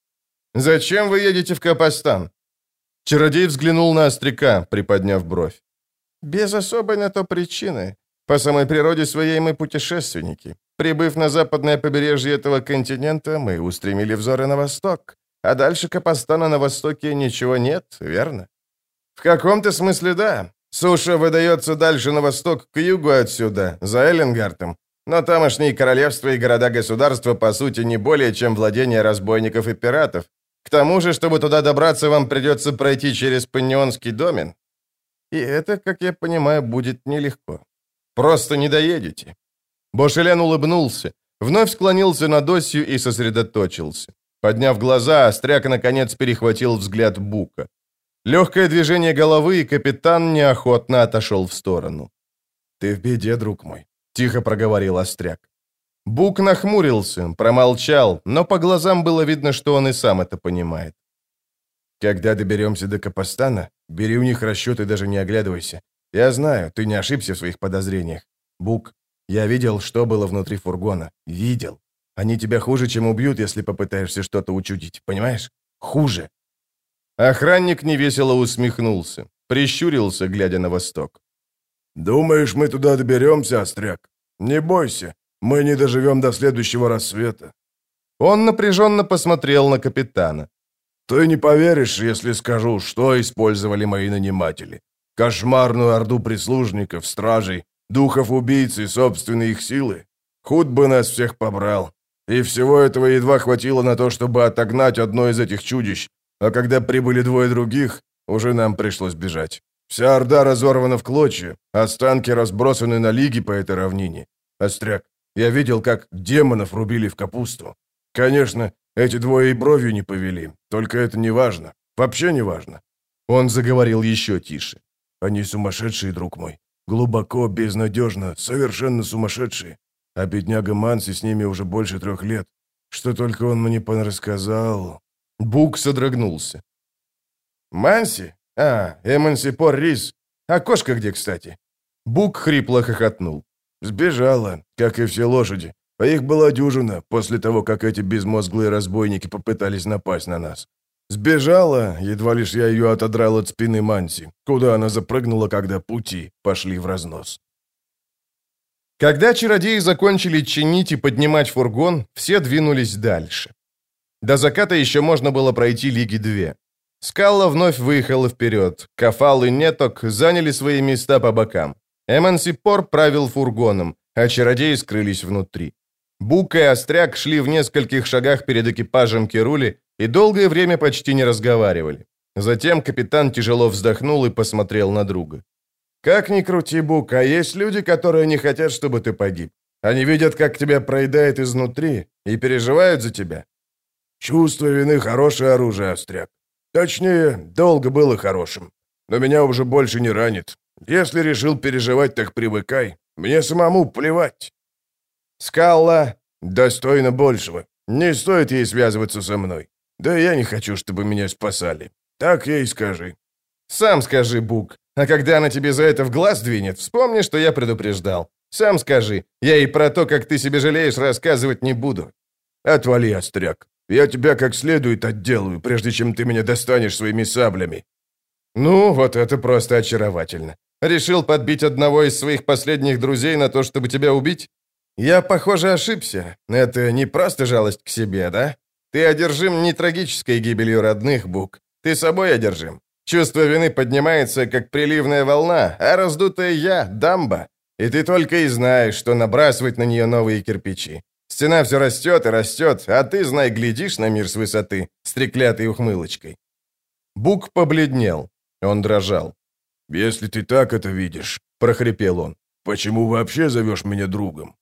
«Зачем вы едете в Капостан?» Чародей взглянул на Остряка, приподняв бровь. «Без особой на то причины. По самой природе своей мы путешественники. Прибыв на западное побережье этого континента, мы устремили взоры на восток. А дальше Капостана на востоке ничего нет, верно?» «В каком-то смысле да. Суша выдается дальше на восток, к югу отсюда, за Эллингартом. Но тамошние королевства и города-государства, по сути, не более чем владения разбойников и пиратов. К тому же, чтобы туда добраться, вам придется пройти через Панионский домен. И это, как я понимаю, будет нелегко. Просто не доедете». Бошелен улыбнулся, вновь склонился над осью и сосредоточился. Подняв глаза, Остряк наконец перехватил взгляд Бука. Легкое движение головы, и капитан неохотно отошел в сторону. «Ты в беде, друг мой», — тихо проговорил Остряк. Бук нахмурился, промолчал, но по глазам было видно, что он и сам это понимает. «Когда доберемся до Капостана, бери у них расчет и даже не оглядывайся. Я знаю, ты не ошибся в своих подозрениях. Бук, я видел, что было внутри фургона. Видел. Они тебя хуже, чем убьют, если попытаешься что-то учудить. Понимаешь? Хуже». Охранник невесело усмехнулся, прищурился, глядя на восток. «Думаешь, мы туда доберемся, Остряк? Не бойся, мы не доживем до следующего рассвета». Он напряженно посмотрел на капитана. «Ты не поверишь, если скажу, что использовали мои наниматели. Кошмарную орду прислужников, стражей, духов-убийц и собственные их силы. Худ бы нас всех побрал. И всего этого едва хватило на то, чтобы отогнать одно из этих чудищ, а когда прибыли двое других, уже нам пришлось бежать. Вся орда разорвана в клочья, останки разбросаны на лиги по этой равнине. Остряк, я видел, как демонов рубили в капусту. Конечно, эти двое и бровью не повели, только это не важно. Вообще не важно». Он заговорил еще тише. «Они сумасшедшие, друг мой. Глубоко, безнадежно, совершенно сумасшедшие. А бедняга Манси с ними уже больше трех лет. Что только он мне понарассказал». Бук содрогнулся. «Манси? А, Эмансипор Рис. А кошка где, кстати?» Бук хрипло хохотнул. «Сбежала, как и все лошади. А их была дюжина после того, как эти безмозглые разбойники попытались напасть на нас. Сбежала, едва лишь я ее отодрал от спины Манси, куда она запрыгнула, когда пути пошли в разнос». Когда чародеи закончили чинить и поднимать фургон, все двинулись дальше. До заката еще можно было пройти лиги две. Скалла вновь выехала вперед. Кафал и Неток заняли свои места по бокам. Эмансипор правил фургоном, а чародеи скрылись внутри. Бук и Остряк шли в нескольких шагах перед экипажем Керули и долгое время почти не разговаривали. Затем капитан тяжело вздохнул и посмотрел на друга. «Как ни крути, Бук, а есть люди, которые не хотят, чтобы ты погиб. Они видят, как тебя проедает изнутри, и переживают за тебя». «Чувство вины — хорошее оружие, Остряк. Точнее, долго было хорошим. Но меня уже больше не ранит. Если решил переживать, так привыкай. Мне самому плевать». «Скалла достойна большего. Не стоит ей связываться со мной. Да я не хочу, чтобы меня спасали. Так ей скажи». «Сам скажи, Бук. А когда она тебе за это в глаз двинет, вспомни, что я предупреждал. Сам скажи. Я и про то, как ты себе жалеешь, рассказывать не буду». «Отвали, Остряк. Я тебя как следует отделаю, прежде чем ты меня достанешь своими саблями». «Ну, вот это просто очаровательно. Решил подбить одного из своих последних друзей на то, чтобы тебя убить? Я, похоже, ошибся. Это не просто жалость к себе, да? Ты одержим не трагической гибелью родных, Бук. Ты собой одержим. Чувство вины поднимается, как приливная волна, а раздутая я — дамба. И ты только и знаешь, что набрасывать на нее новые кирпичи. Стена все растет и растет, а ты, знай, глядишь на мир с высоты, с треклятой ухмылочкой». Бук побледнел. Он дрожал. «Если ты так это видишь, — прохрипел он, — почему вообще зовешь меня другом?»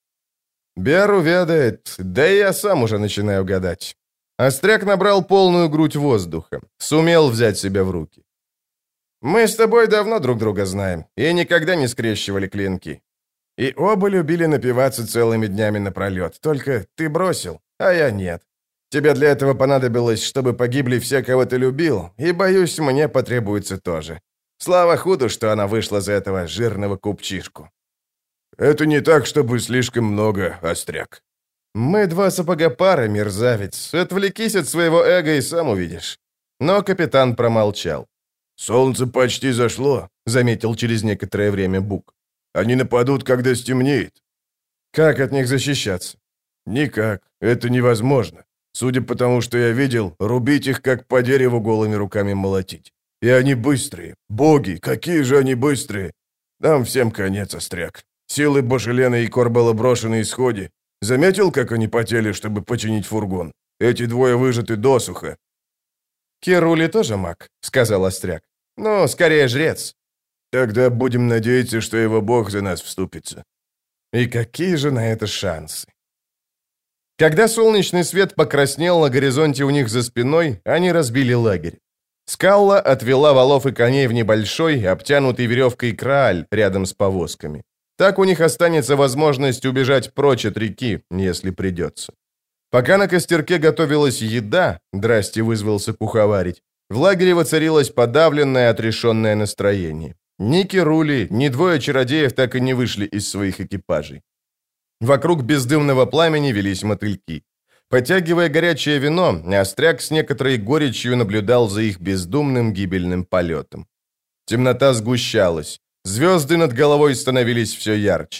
Беру ведает, да и я сам уже начинаю гадать. Остряк набрал полную грудь воздуха, сумел взять себя в руки. «Мы с тобой давно друг друга знаем и никогда не скрещивали клинки. И оба любили напиваться целыми днями напролет, только ты бросил, а я нет. Тебе для этого понадобилось, чтобы погибли все, кого ты любил, и, боюсь, мне потребуется тоже. Слава Худу, что она вышла за этого жирного купчишку». «Это не так, чтобы слишком много, Остряк». «Мы два сапога пара, мерзавец. Отвлекись от своего эго и сам увидишь». Но капитан промолчал. «Солнце почти зашло», — заметил через некоторое время Бук. «Они нападут, когда стемнеет». «Как от них защищаться?» «Никак. Это невозможно. Судя по тому, что я видел, рубить их, как по дереву, голыми руками молотить. И они быстрые. Боги, какие же они быстрые! Нам всем конец, Остряк. Силы Бошелена и Корбала брошены исходе. Заметил, как они потели, чтобы починить фургон? Эти двое выжаты досуха». «Керули тоже маг», — сказал Остряк. «Ну, скорее жрец». «Тогда будем надеяться, что его бог за нас вступится». «И какие же на это шансы?» Когда солнечный свет покраснел на горизонте у них за спиной, они разбили лагерь. Скалла отвела валов и коней в небольшой, обтянутый веревкой крааль рядом с повозками. Так у них останется возможность убежать прочь от реки, если придется. Пока на костерке готовилась еда, Драсти вызвался куховарить, в лагере воцарилось подавленное, отрешенное настроение. Ни Керули, ни двое чародеев так и не вышли из своих экипажей. Вокруг бездымного пламени велись мотыльки. Подтягивая горячее вино, Остряк с некоторой горечью наблюдал за их бездумным гибельным полетом. Темнота сгущалась. Звезды над головой становились все ярче.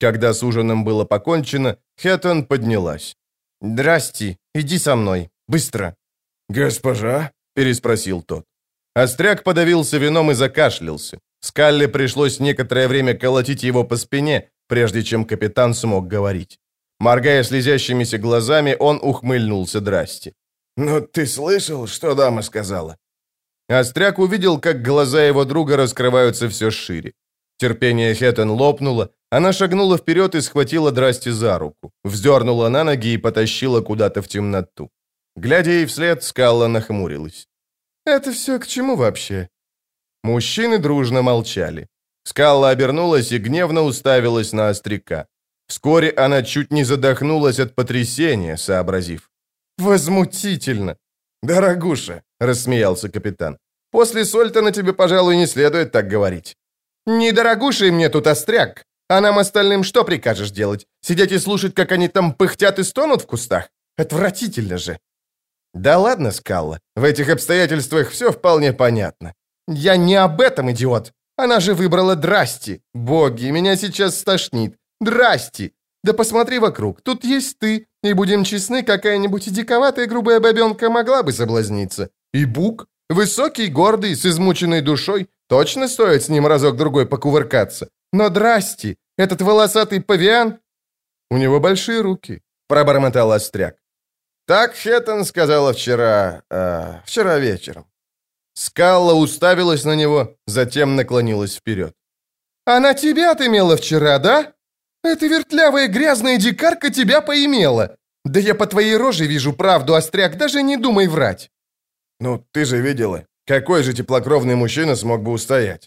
Когда с ужином было покончено, Хэттон поднялась. «Здрасте, иди со мной, быстро». «Госпожа?» — переспросил тот. Остряк подавился вином и закашлялся. Скалле пришлось некоторое время колотить его по спине, прежде чем капитан смог говорить. Моргая слезящимися глазами, он ухмыльнулся Драсти. «Ну ты слышал, что дама сказала?» Остряк увидел, как глаза его друга раскрываются все шире. Терпение Хэттон лопнуло, она шагнула вперед и схватила Драсти за руку, вздернула на ноги и потащила куда-то в темноту. Глядя ей вслед, Скалла нахмурилась. «Это все к чему вообще?» Мужчины дружно молчали. Скалла обернулась и гневно уставилась на Остряка. Вскоре она чуть не задохнулась от потрясения, сообразив. «Возмутительно!» «Дорогуша!» — рассмеялся капитан. «После Сольтона тебе, пожалуй, не следует так говорить». «Не дорогуша мне тут, Остряк! А нам остальным что прикажешь делать? Сидеть и слушать, как они там пыхтят и стонут в кустах? Отвратительно же!» «Да ладно, Скалла, в этих обстоятельствах все вполне понятно. Я не об этом, идиот. Она же выбрала Драсти. Боги, меня сейчас стошнит. Драсти! Да посмотри вокруг, тут есть ты, и будем честны, какая-нибудь диковатая грубая бабенка могла бы соблазниться. И Бук, высокий, гордый, с измученной душой, точно стоит с ним разок-другой покувыркаться. Но Драсти, этот волосатый павиан...» «У него большие руки», — пробормотал Остряк. «Так Хэттон сказала вчера... Э, вчера вечером». Скалла уставилась на него, затем наклонилась вперед. «Она тебя отымела вчера, да? Эта вертлявая грязная дикарка тебя поимела. Да я по твоей роже вижу правду, Остряк, даже не думай врать». «Ну, ты же видела, какой же теплокровный мужчина смог бы устоять?»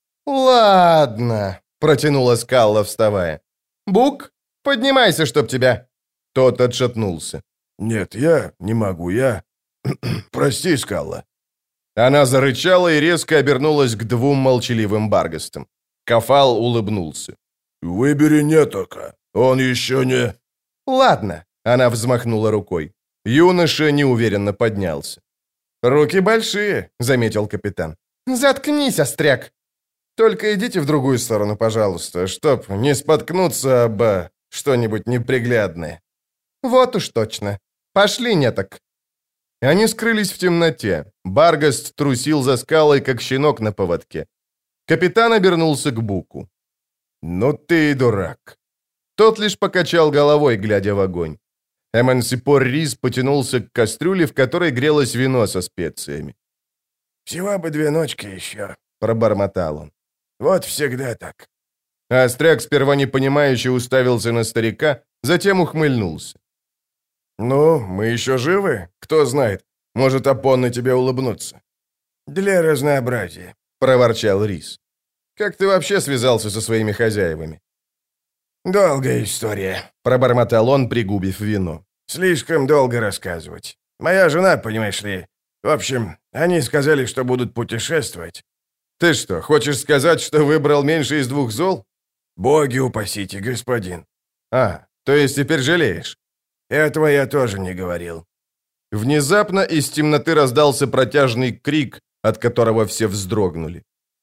«Ладно», — протянула Скалла, вставая. «Бук, поднимайся, чтоб тебя...» Тот отшатнулся. «Нет, я не могу, я... Прости, Скалла». Она зарычала и резко обернулась к двум молчаливым Баргастам. Кафал улыбнулся. «Выбери Нетока, он еще не...» «Ладно», — она взмахнула рукой. Юноша неуверенно поднялся. «Руки большие», — заметил капитан. «Заткнись, Остряк! Только идите в другую сторону, пожалуйста, чтоб не споткнуться об что-нибудь неприглядное». «Вот уж точно. Пошли, Неток». Они скрылись в темноте. Баргаст трусил за скалой, как щенок на поводке. Капитан обернулся к Буку. «Ну ты дурак». Тот лишь покачал головой, глядя в огонь. Эмансипор Рис потянулся к кастрюле, в которой грелось вино со специями. «Всего бы две ночки еще», — пробормотал он. «Вот всегда так». Остряк сперва непонимающе уставился на старика, затем ухмыльнулся. «Ну, мы еще живы? Кто знает, может, опонны тебе улыбнутся». «Для разнообразия», — проворчал Рис. «Как ты вообще связался со своими хозяевами?» «Долгая история», — пробормотал он, пригубив вино. «Слишком долго рассказывать. Моя жена, понимаешь ли... В общем, они сказали, что будут путешествовать». «Ты что, хочешь сказать, что выбрал меньше из двух зол?» «Боги упасите, господин». «А, то есть теперь жалеешь?» «Этого я тоже не говорил». Внезапно из темноты раздался протяжный крик, от которого все вздрогнули.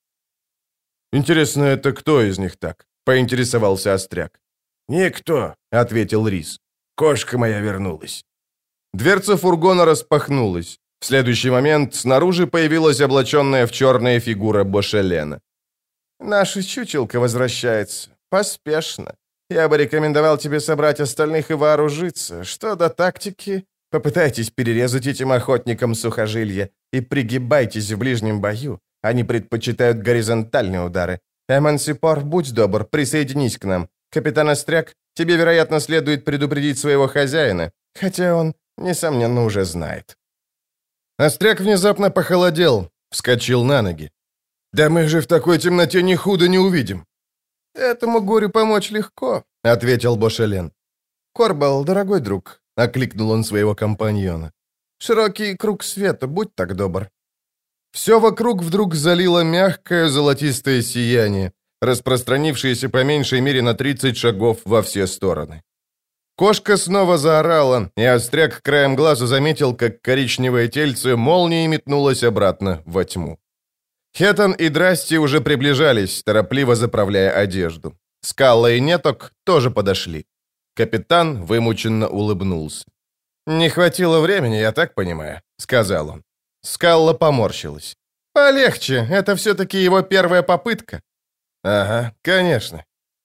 «Интересно, это кто из них так?» — поинтересовался Остряк. «Никто», — ответил Рис. «Кошка моя вернулась». Дверца фургона распахнулась. В следующий момент снаружи появилась облаченная в черная фигура Бошелена. «Наша чучелка возвращается. Поспешно. Я бы рекомендовал тебе собрать остальных и вооружиться. Что до тактики, попытайтесь перерезать этим охотникам сухожилия и пригибайтесь в ближнем бою. Они предпочитают горизонтальные удары. Эмансипор, будь добр, присоединись к нам. Капитан Остряк, тебе, вероятно, следует предупредить своего хозяина, хотя он, несомненно, уже знает». Остряк внезапно похолодел, вскочил на ноги. «Да мы же в такой темноте ни худо не увидим». «Этому горю помочь легко», — ответил Бошелен. «Корбал, дорогой друг», — окликнул он своего компаньона. «Широкий круг света, будь так добр». Все вокруг вдруг залило мягкое золотистое сияние, распространившееся по меньшей мере на тридцать шагов во все стороны. Кошка снова заорала, и Остряк краем глаза заметил, как коричневое тельце молнией метнулось обратно во тьму. Хэттон и Драсти уже приближались, торопливо заправляя одежду. Скалла и Неток тоже подошли. Капитан вымученно улыбнулся. «Не хватило времени, я так понимаю», — сказал он. Скалла поморщилась. «Полегче, это все-таки его первая попытка». «Ага, конечно».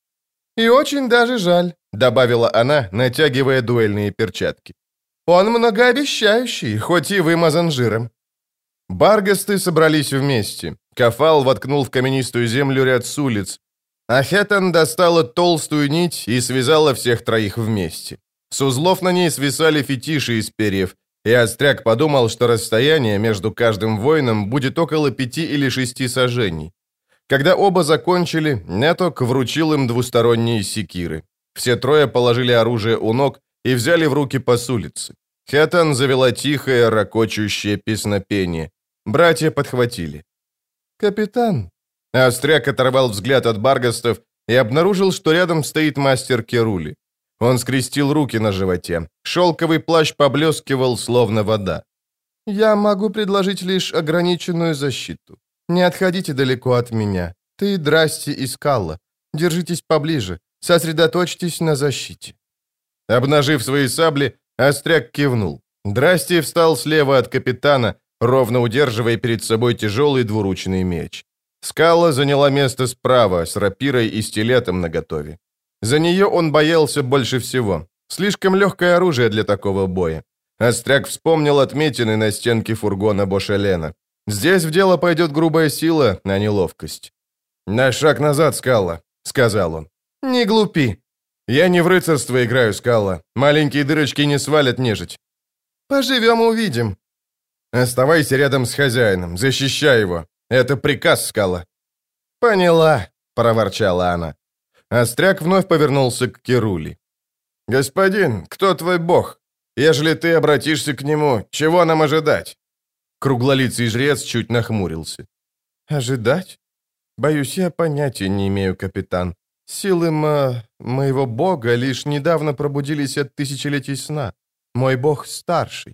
«И очень даже жаль», — добавила она, натягивая дуэльные перчатки. «Он многообещающий, хоть и вымазан жиром». Баргасты собрались вместе. Кафал воткнул в каменистую землю ряд с улиц. А Хеттон достала толстую нить и связала всех троих вместе. С узлов на ней свисали фетиши из перьев, и Остряк подумал, что расстояние между каждым воином будет около пяти или шести сажений. Когда оба закончили, Неток вручил им двусторонние секиры. Все трое положили оружие у ног и взяли в руки по с улицы. Хеттон завела тихое, ракочущее песнопение. Братья подхватили. «Капитан!» Остряк оторвал взгляд от Баргастов и обнаружил, что рядом стоит мастер Керули. Он скрестил руки на животе. Шелковый плащ поблескивал, словно вода. «Я могу предложить лишь ограниченную защиту. Не отходите далеко от меня. Ты, Драсти и Скалла. Держитесь поближе. Сосредоточьтесь на защите». Обнажив свои сабли, Остряк кивнул. Драсти встал слева от капитана, ровно удерживая перед собой тяжелый двуручный меч. Скалла заняла место справа, с рапирой и стилетом наготове. За нее он боялся больше всего. Слишком легкое оружие для такого боя. Остряк вспомнил отметины на стенке фургона Бошелена. Здесь в дело пойдет грубая сила, а не ловкость. «На шаг назад, Скалла», — сказал он. «Не глупи. Я не в рыцарство играю, Скалла. Маленькие дырочки не свалят нежить». «Поживем, увидим». «Оставайся рядом с хозяином, защищай его. Это приказ, Скалла». «Поняла», — проворчала она. Остряк вновь повернулся к Керули. «Господин, кто твой бог? Ежели ты обратишься к нему, чего нам ожидать?» Круглолицый жрец чуть нахмурился. «Ожидать? Боюсь, я понятия не имею, капитан. Силы мо... моего бога лишь недавно пробудились от тысячелетий сна. Мой бог старший».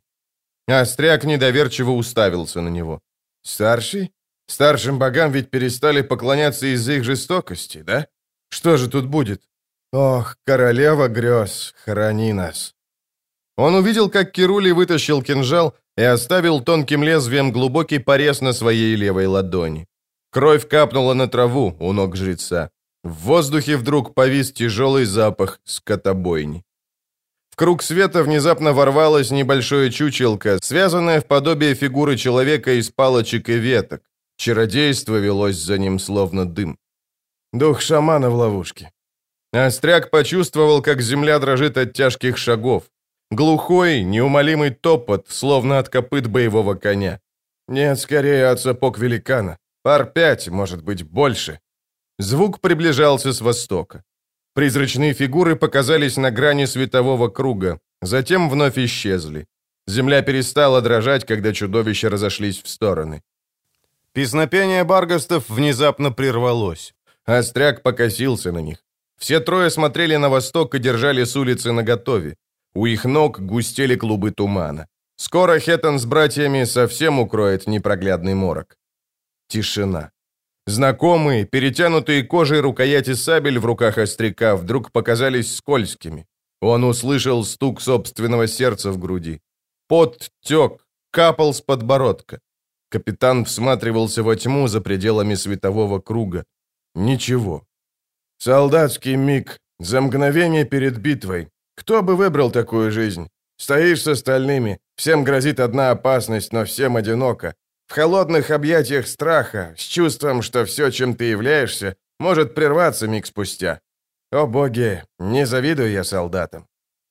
Остряк недоверчиво уставился на него. «Старший? Старшим богам ведь перестали поклоняться из-за их жестокости, да? Что же тут будет? Ох, королева грез, храни нас». Он увидел, как Керули вытащил кинжал и оставил тонким лезвием глубокий порез на своей левой ладони. Кровь капнула на траву у ног жреца. В воздухе вдруг повис тяжелый запах скотобойни. В круг света внезапно ворвалось небольшое чучелко, связанное в подобие фигуры человека из палочек и веток. Чародейство велось за ним словно дым. Дух шамана в ловушке. Остряк почувствовал, как земля дрожит от тяжких шагов. Глухой, неумолимый топот, словно от копыт боевого коня. Нет, скорее от сапог великана. Пар пять, может быть, больше. Звук приближался с востока. Призрачные фигуры показались на грани светового круга, затем вновь исчезли. Земля перестала дрожать, когда чудовища разошлись в стороны. Песнопение баргастов внезапно прервалось. Остряк покосился на них. Все трое смотрели на восток и держали с улицы наготове. У их ног густели клубы тумана. Скоро Хеттон с братьями совсем укроет непроглядный морок. Тишина. Знакомые, перетянутые кожей рукояти сабель в руках остряка вдруг показались скользкими. Он услышал стук собственного сердца в груди. Пот тек, капал с подбородка. Капитан всматривался во тьму за пределами светового круга. Ничего. Солдатский миг, за мгновение перед битвой. Кто бы выбрал такую жизнь? Стоишь с остальными, всем грозит одна опасность, но всем одиноко. В холодных объятиях страха, с чувством, что все, чем ты являешься, может прерваться миг спустя. О боги, не завидую я солдатам.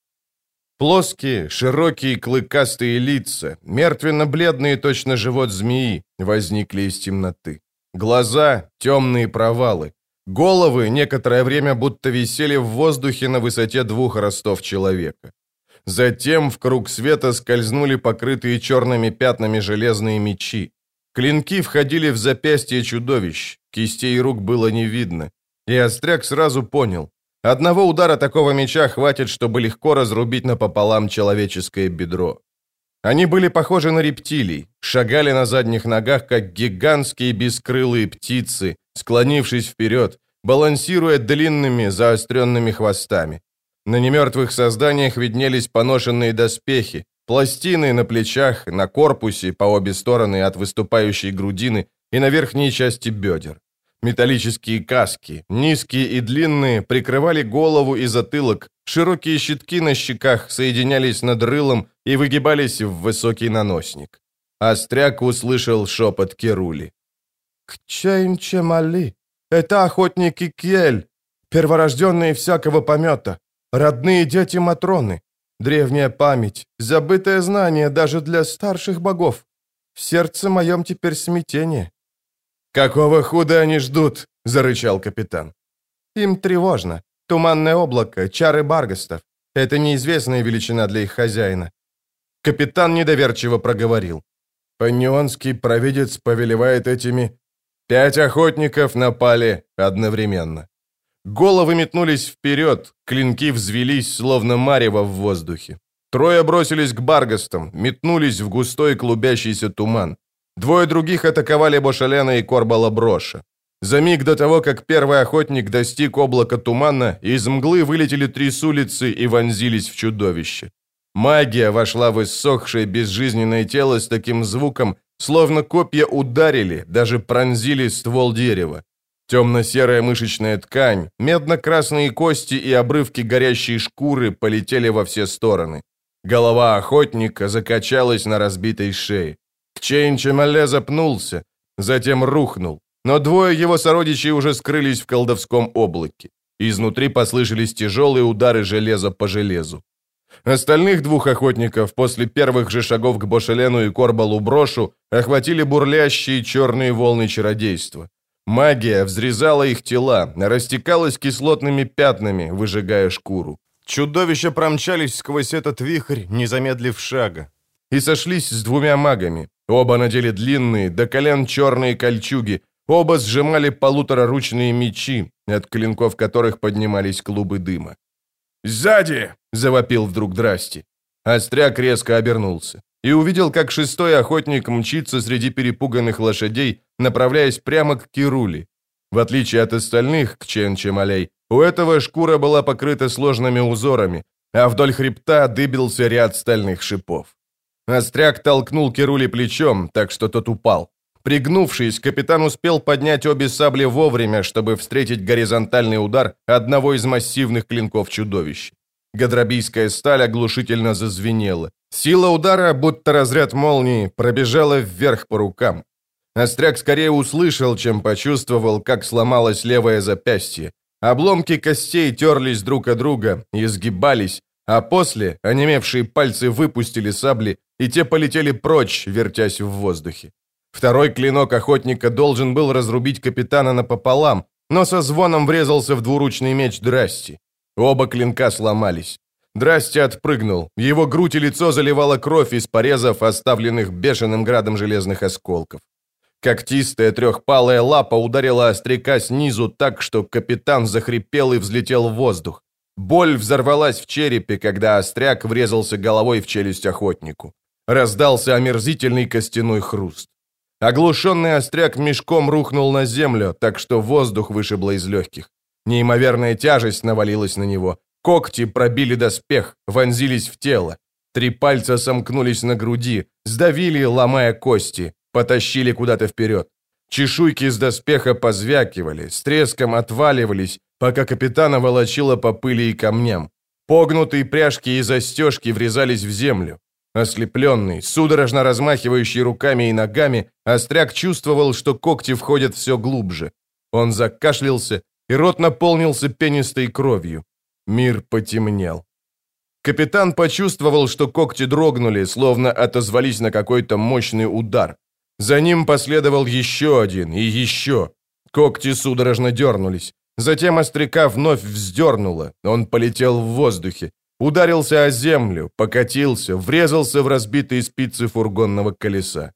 Плоские, широкие, клыкастые лица, мертвенно-бледные точно живот змеи, возникли из темноты. Глаза — темные провалы. Головы некоторое время будто висели в воздухе на высоте двух ростов человека. Затем в круг света скользнули покрытые черными пятнами железные мечи. Клинки входили в запястье чудовищ, кистей рук было не видно. И Остряк сразу понял. Одного удара такого меча хватит, чтобы легко разрубить напополам человеческое бедро. Они были похожи на рептилий, шагали на задних ногах, как гигантские бескрылые птицы, склонившись вперед, балансируя длинными заостренными хвостами. На немертвых созданиях виднелись поношенные доспехи, пластины на плечах, на корпусе по обе стороны от выступающей грудины и на верхней части бедер. Металлические каски, низкие и длинные, прикрывали голову и затылок, широкие щитки на щеках соединялись над рылом и выгибались в высокий наносник. Остряк услышал шепот Керули. «Кчейн-Чемали! Это охотники Кьель, перворожденные всякого помета, родные дети Матроны, древняя память, забытое знание даже для старших богов. В сердце моем теперь смятение». «Какого худа они ждут?» — зарычал капитан. «Им тревожно. Туманное облако, чары Баргастов. Это неизвестная величина для их хозяина». Капитан недоверчиво проговорил. «Панионский провидец повелевает этими...» Пять охотников напали одновременно. Головы метнулись вперед, клинки взвелись, словно марево в воздухе. Трое бросились к Баргастам, метнулись в густой клубящийся туман. Двое других атаковали Бошалена и Корбала Броша. За миг до того, как первый охотник достиг облака тумана, из мглы вылетели три с улицы и вонзились в чудовище. Магия вошла в иссохшее безжизненное тело с таким звуком, словно копья ударили, даже пронзили ствол дерева. Темно-серая мышечная ткань, медно-красные кости и обрывки горящей шкуры полетели во все стороны. Голова охотника закачалась на разбитой шее. Кчейн-Чемале запнулся, затем рухнул, но двое его сородичей уже скрылись в колдовском облаке. Изнутри послышались тяжелые удары железа по железу. Остальных двух охотников после первых же шагов к Бошелену и Корбалу Брошу охватили бурлящие черные волны чародейства. Магия взрезала их тела, растекалась кислотными пятнами, выжигая шкуру. Чудовища промчались сквозь этот вихрь, не замедлив шага, и сошлись с двумя магами. Оба надели длинные, до колен черные кольчуги, оба сжимали полутораручные мечи, от клинков которых поднимались клубы дыма. «Сзади!» — завопил вдруг Драсти. Остряк резко обернулся и увидел, как шестой охотник мчится среди перепуганных лошадей, направляясь прямо к Керули. В отличие от остальных Кчейн-Чемалей, у этого шкура была покрыта сложными узорами, а вдоль хребта дыбился ряд стальных шипов. Остряк толкнул Керули плечом, так что тот упал. Пригнувшись, капитан успел поднять обе сабли вовремя, чтобы встретить горизонтальный удар одного из массивных клинков чудовища. Гадрабийская сталь оглушительно зазвенела. Сила удара, будто разряд молнии, пробежала вверх по рукам. Остряк скорее услышал, чем почувствовал, как сломалось левое запястье. Обломки костей терлись друг о друга и сгибались, а после онемевшие пальцы выпустили сабли, и те полетели прочь, вертясь в воздухе. Второй клинок охотника должен был разрубить капитана напополам, но со звоном врезался в двуручный меч Драсти. Оба клинка сломались. Драсти отпрыгнул. Его грудь и лицо заливала кровь из порезов, оставленных бешеным градом железных осколков. Когтистая трехпалая лапа ударила остряка снизу так, что капитан захрипел и взлетел в воздух. Боль взорвалась в черепе, когда остряк врезался головой в челюсть охотнику. Раздался омерзительный костяной хруст. Оглушенный остряк мешком рухнул на землю, так что воздух вышибло из легких. Неимоверная тяжесть навалилась на него. Когти пробили доспех, вонзились в тело. Три пальца сомкнулись на груди, сдавили, ломая кости, потащили куда-то вперед. Чешуйки с доспеха позвякивали, с треском отваливались, пока капитана волочило по пыли и камням. Погнутые пряжки и застежки врезались в землю. Ослепленный, судорожно размахивающий руками и ногами, остряк чувствовал, что когти входят все глубже. Он закашлялся, и рот наполнился пенистой кровью. Мир потемнел. Капитан почувствовал, что когти дрогнули, словно отозвались на какой-то мощный удар. За ним последовал еще один и еще. Когти судорожно дернулись. Затем остряка вновь вздернуло. Он полетел в воздухе. Ударился о землю, покатился, врезался в разбитые спицы фургонного колеса.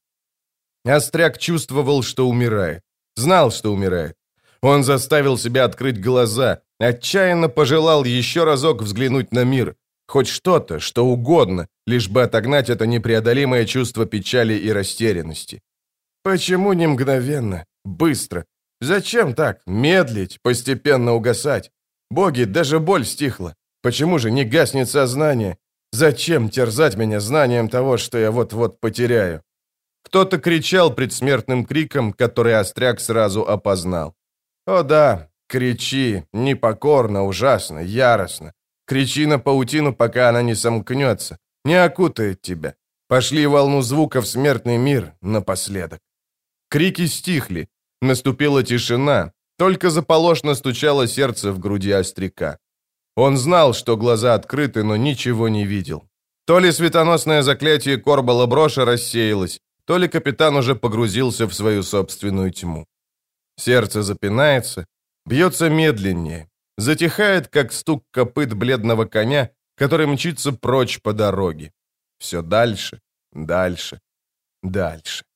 Остряк чувствовал, что умирает. Знал, что умирает. Он заставил себя открыть глаза, отчаянно пожелал еще разок взглянуть на мир. Хоть что-то, что угодно, лишь бы отогнать это непреодолимое чувство печали и растерянности. Почему не мгновенно, быстро? Зачем так медлить, постепенно угасать? Боги, даже боль стихла. Почему же не гаснет сознание? Зачем терзать меня знанием того, что я вот-вот потеряю?» Кто-то кричал предсмертным криком, который Остряк сразу опознал. «О да, кричи, непокорно, ужасно, яростно. Кричи на паутину, пока она не сомкнется, не окутает тебя. Пошли волну звука в смертный мир напоследок». Крики стихли. Наступила тишина. Только заполошно стучало сердце в груди Остряка. Он знал, что глаза открыты, но ничего не видел. То ли светоносное заклятие Корбала Броша рассеялось, то ли капитан уже погрузился в свою собственную тьму. Сердце запинается, бьется медленнее, затихает, как стук копыт бледного коня, который мчится прочь по дороге. Все дальше, дальше, дальше.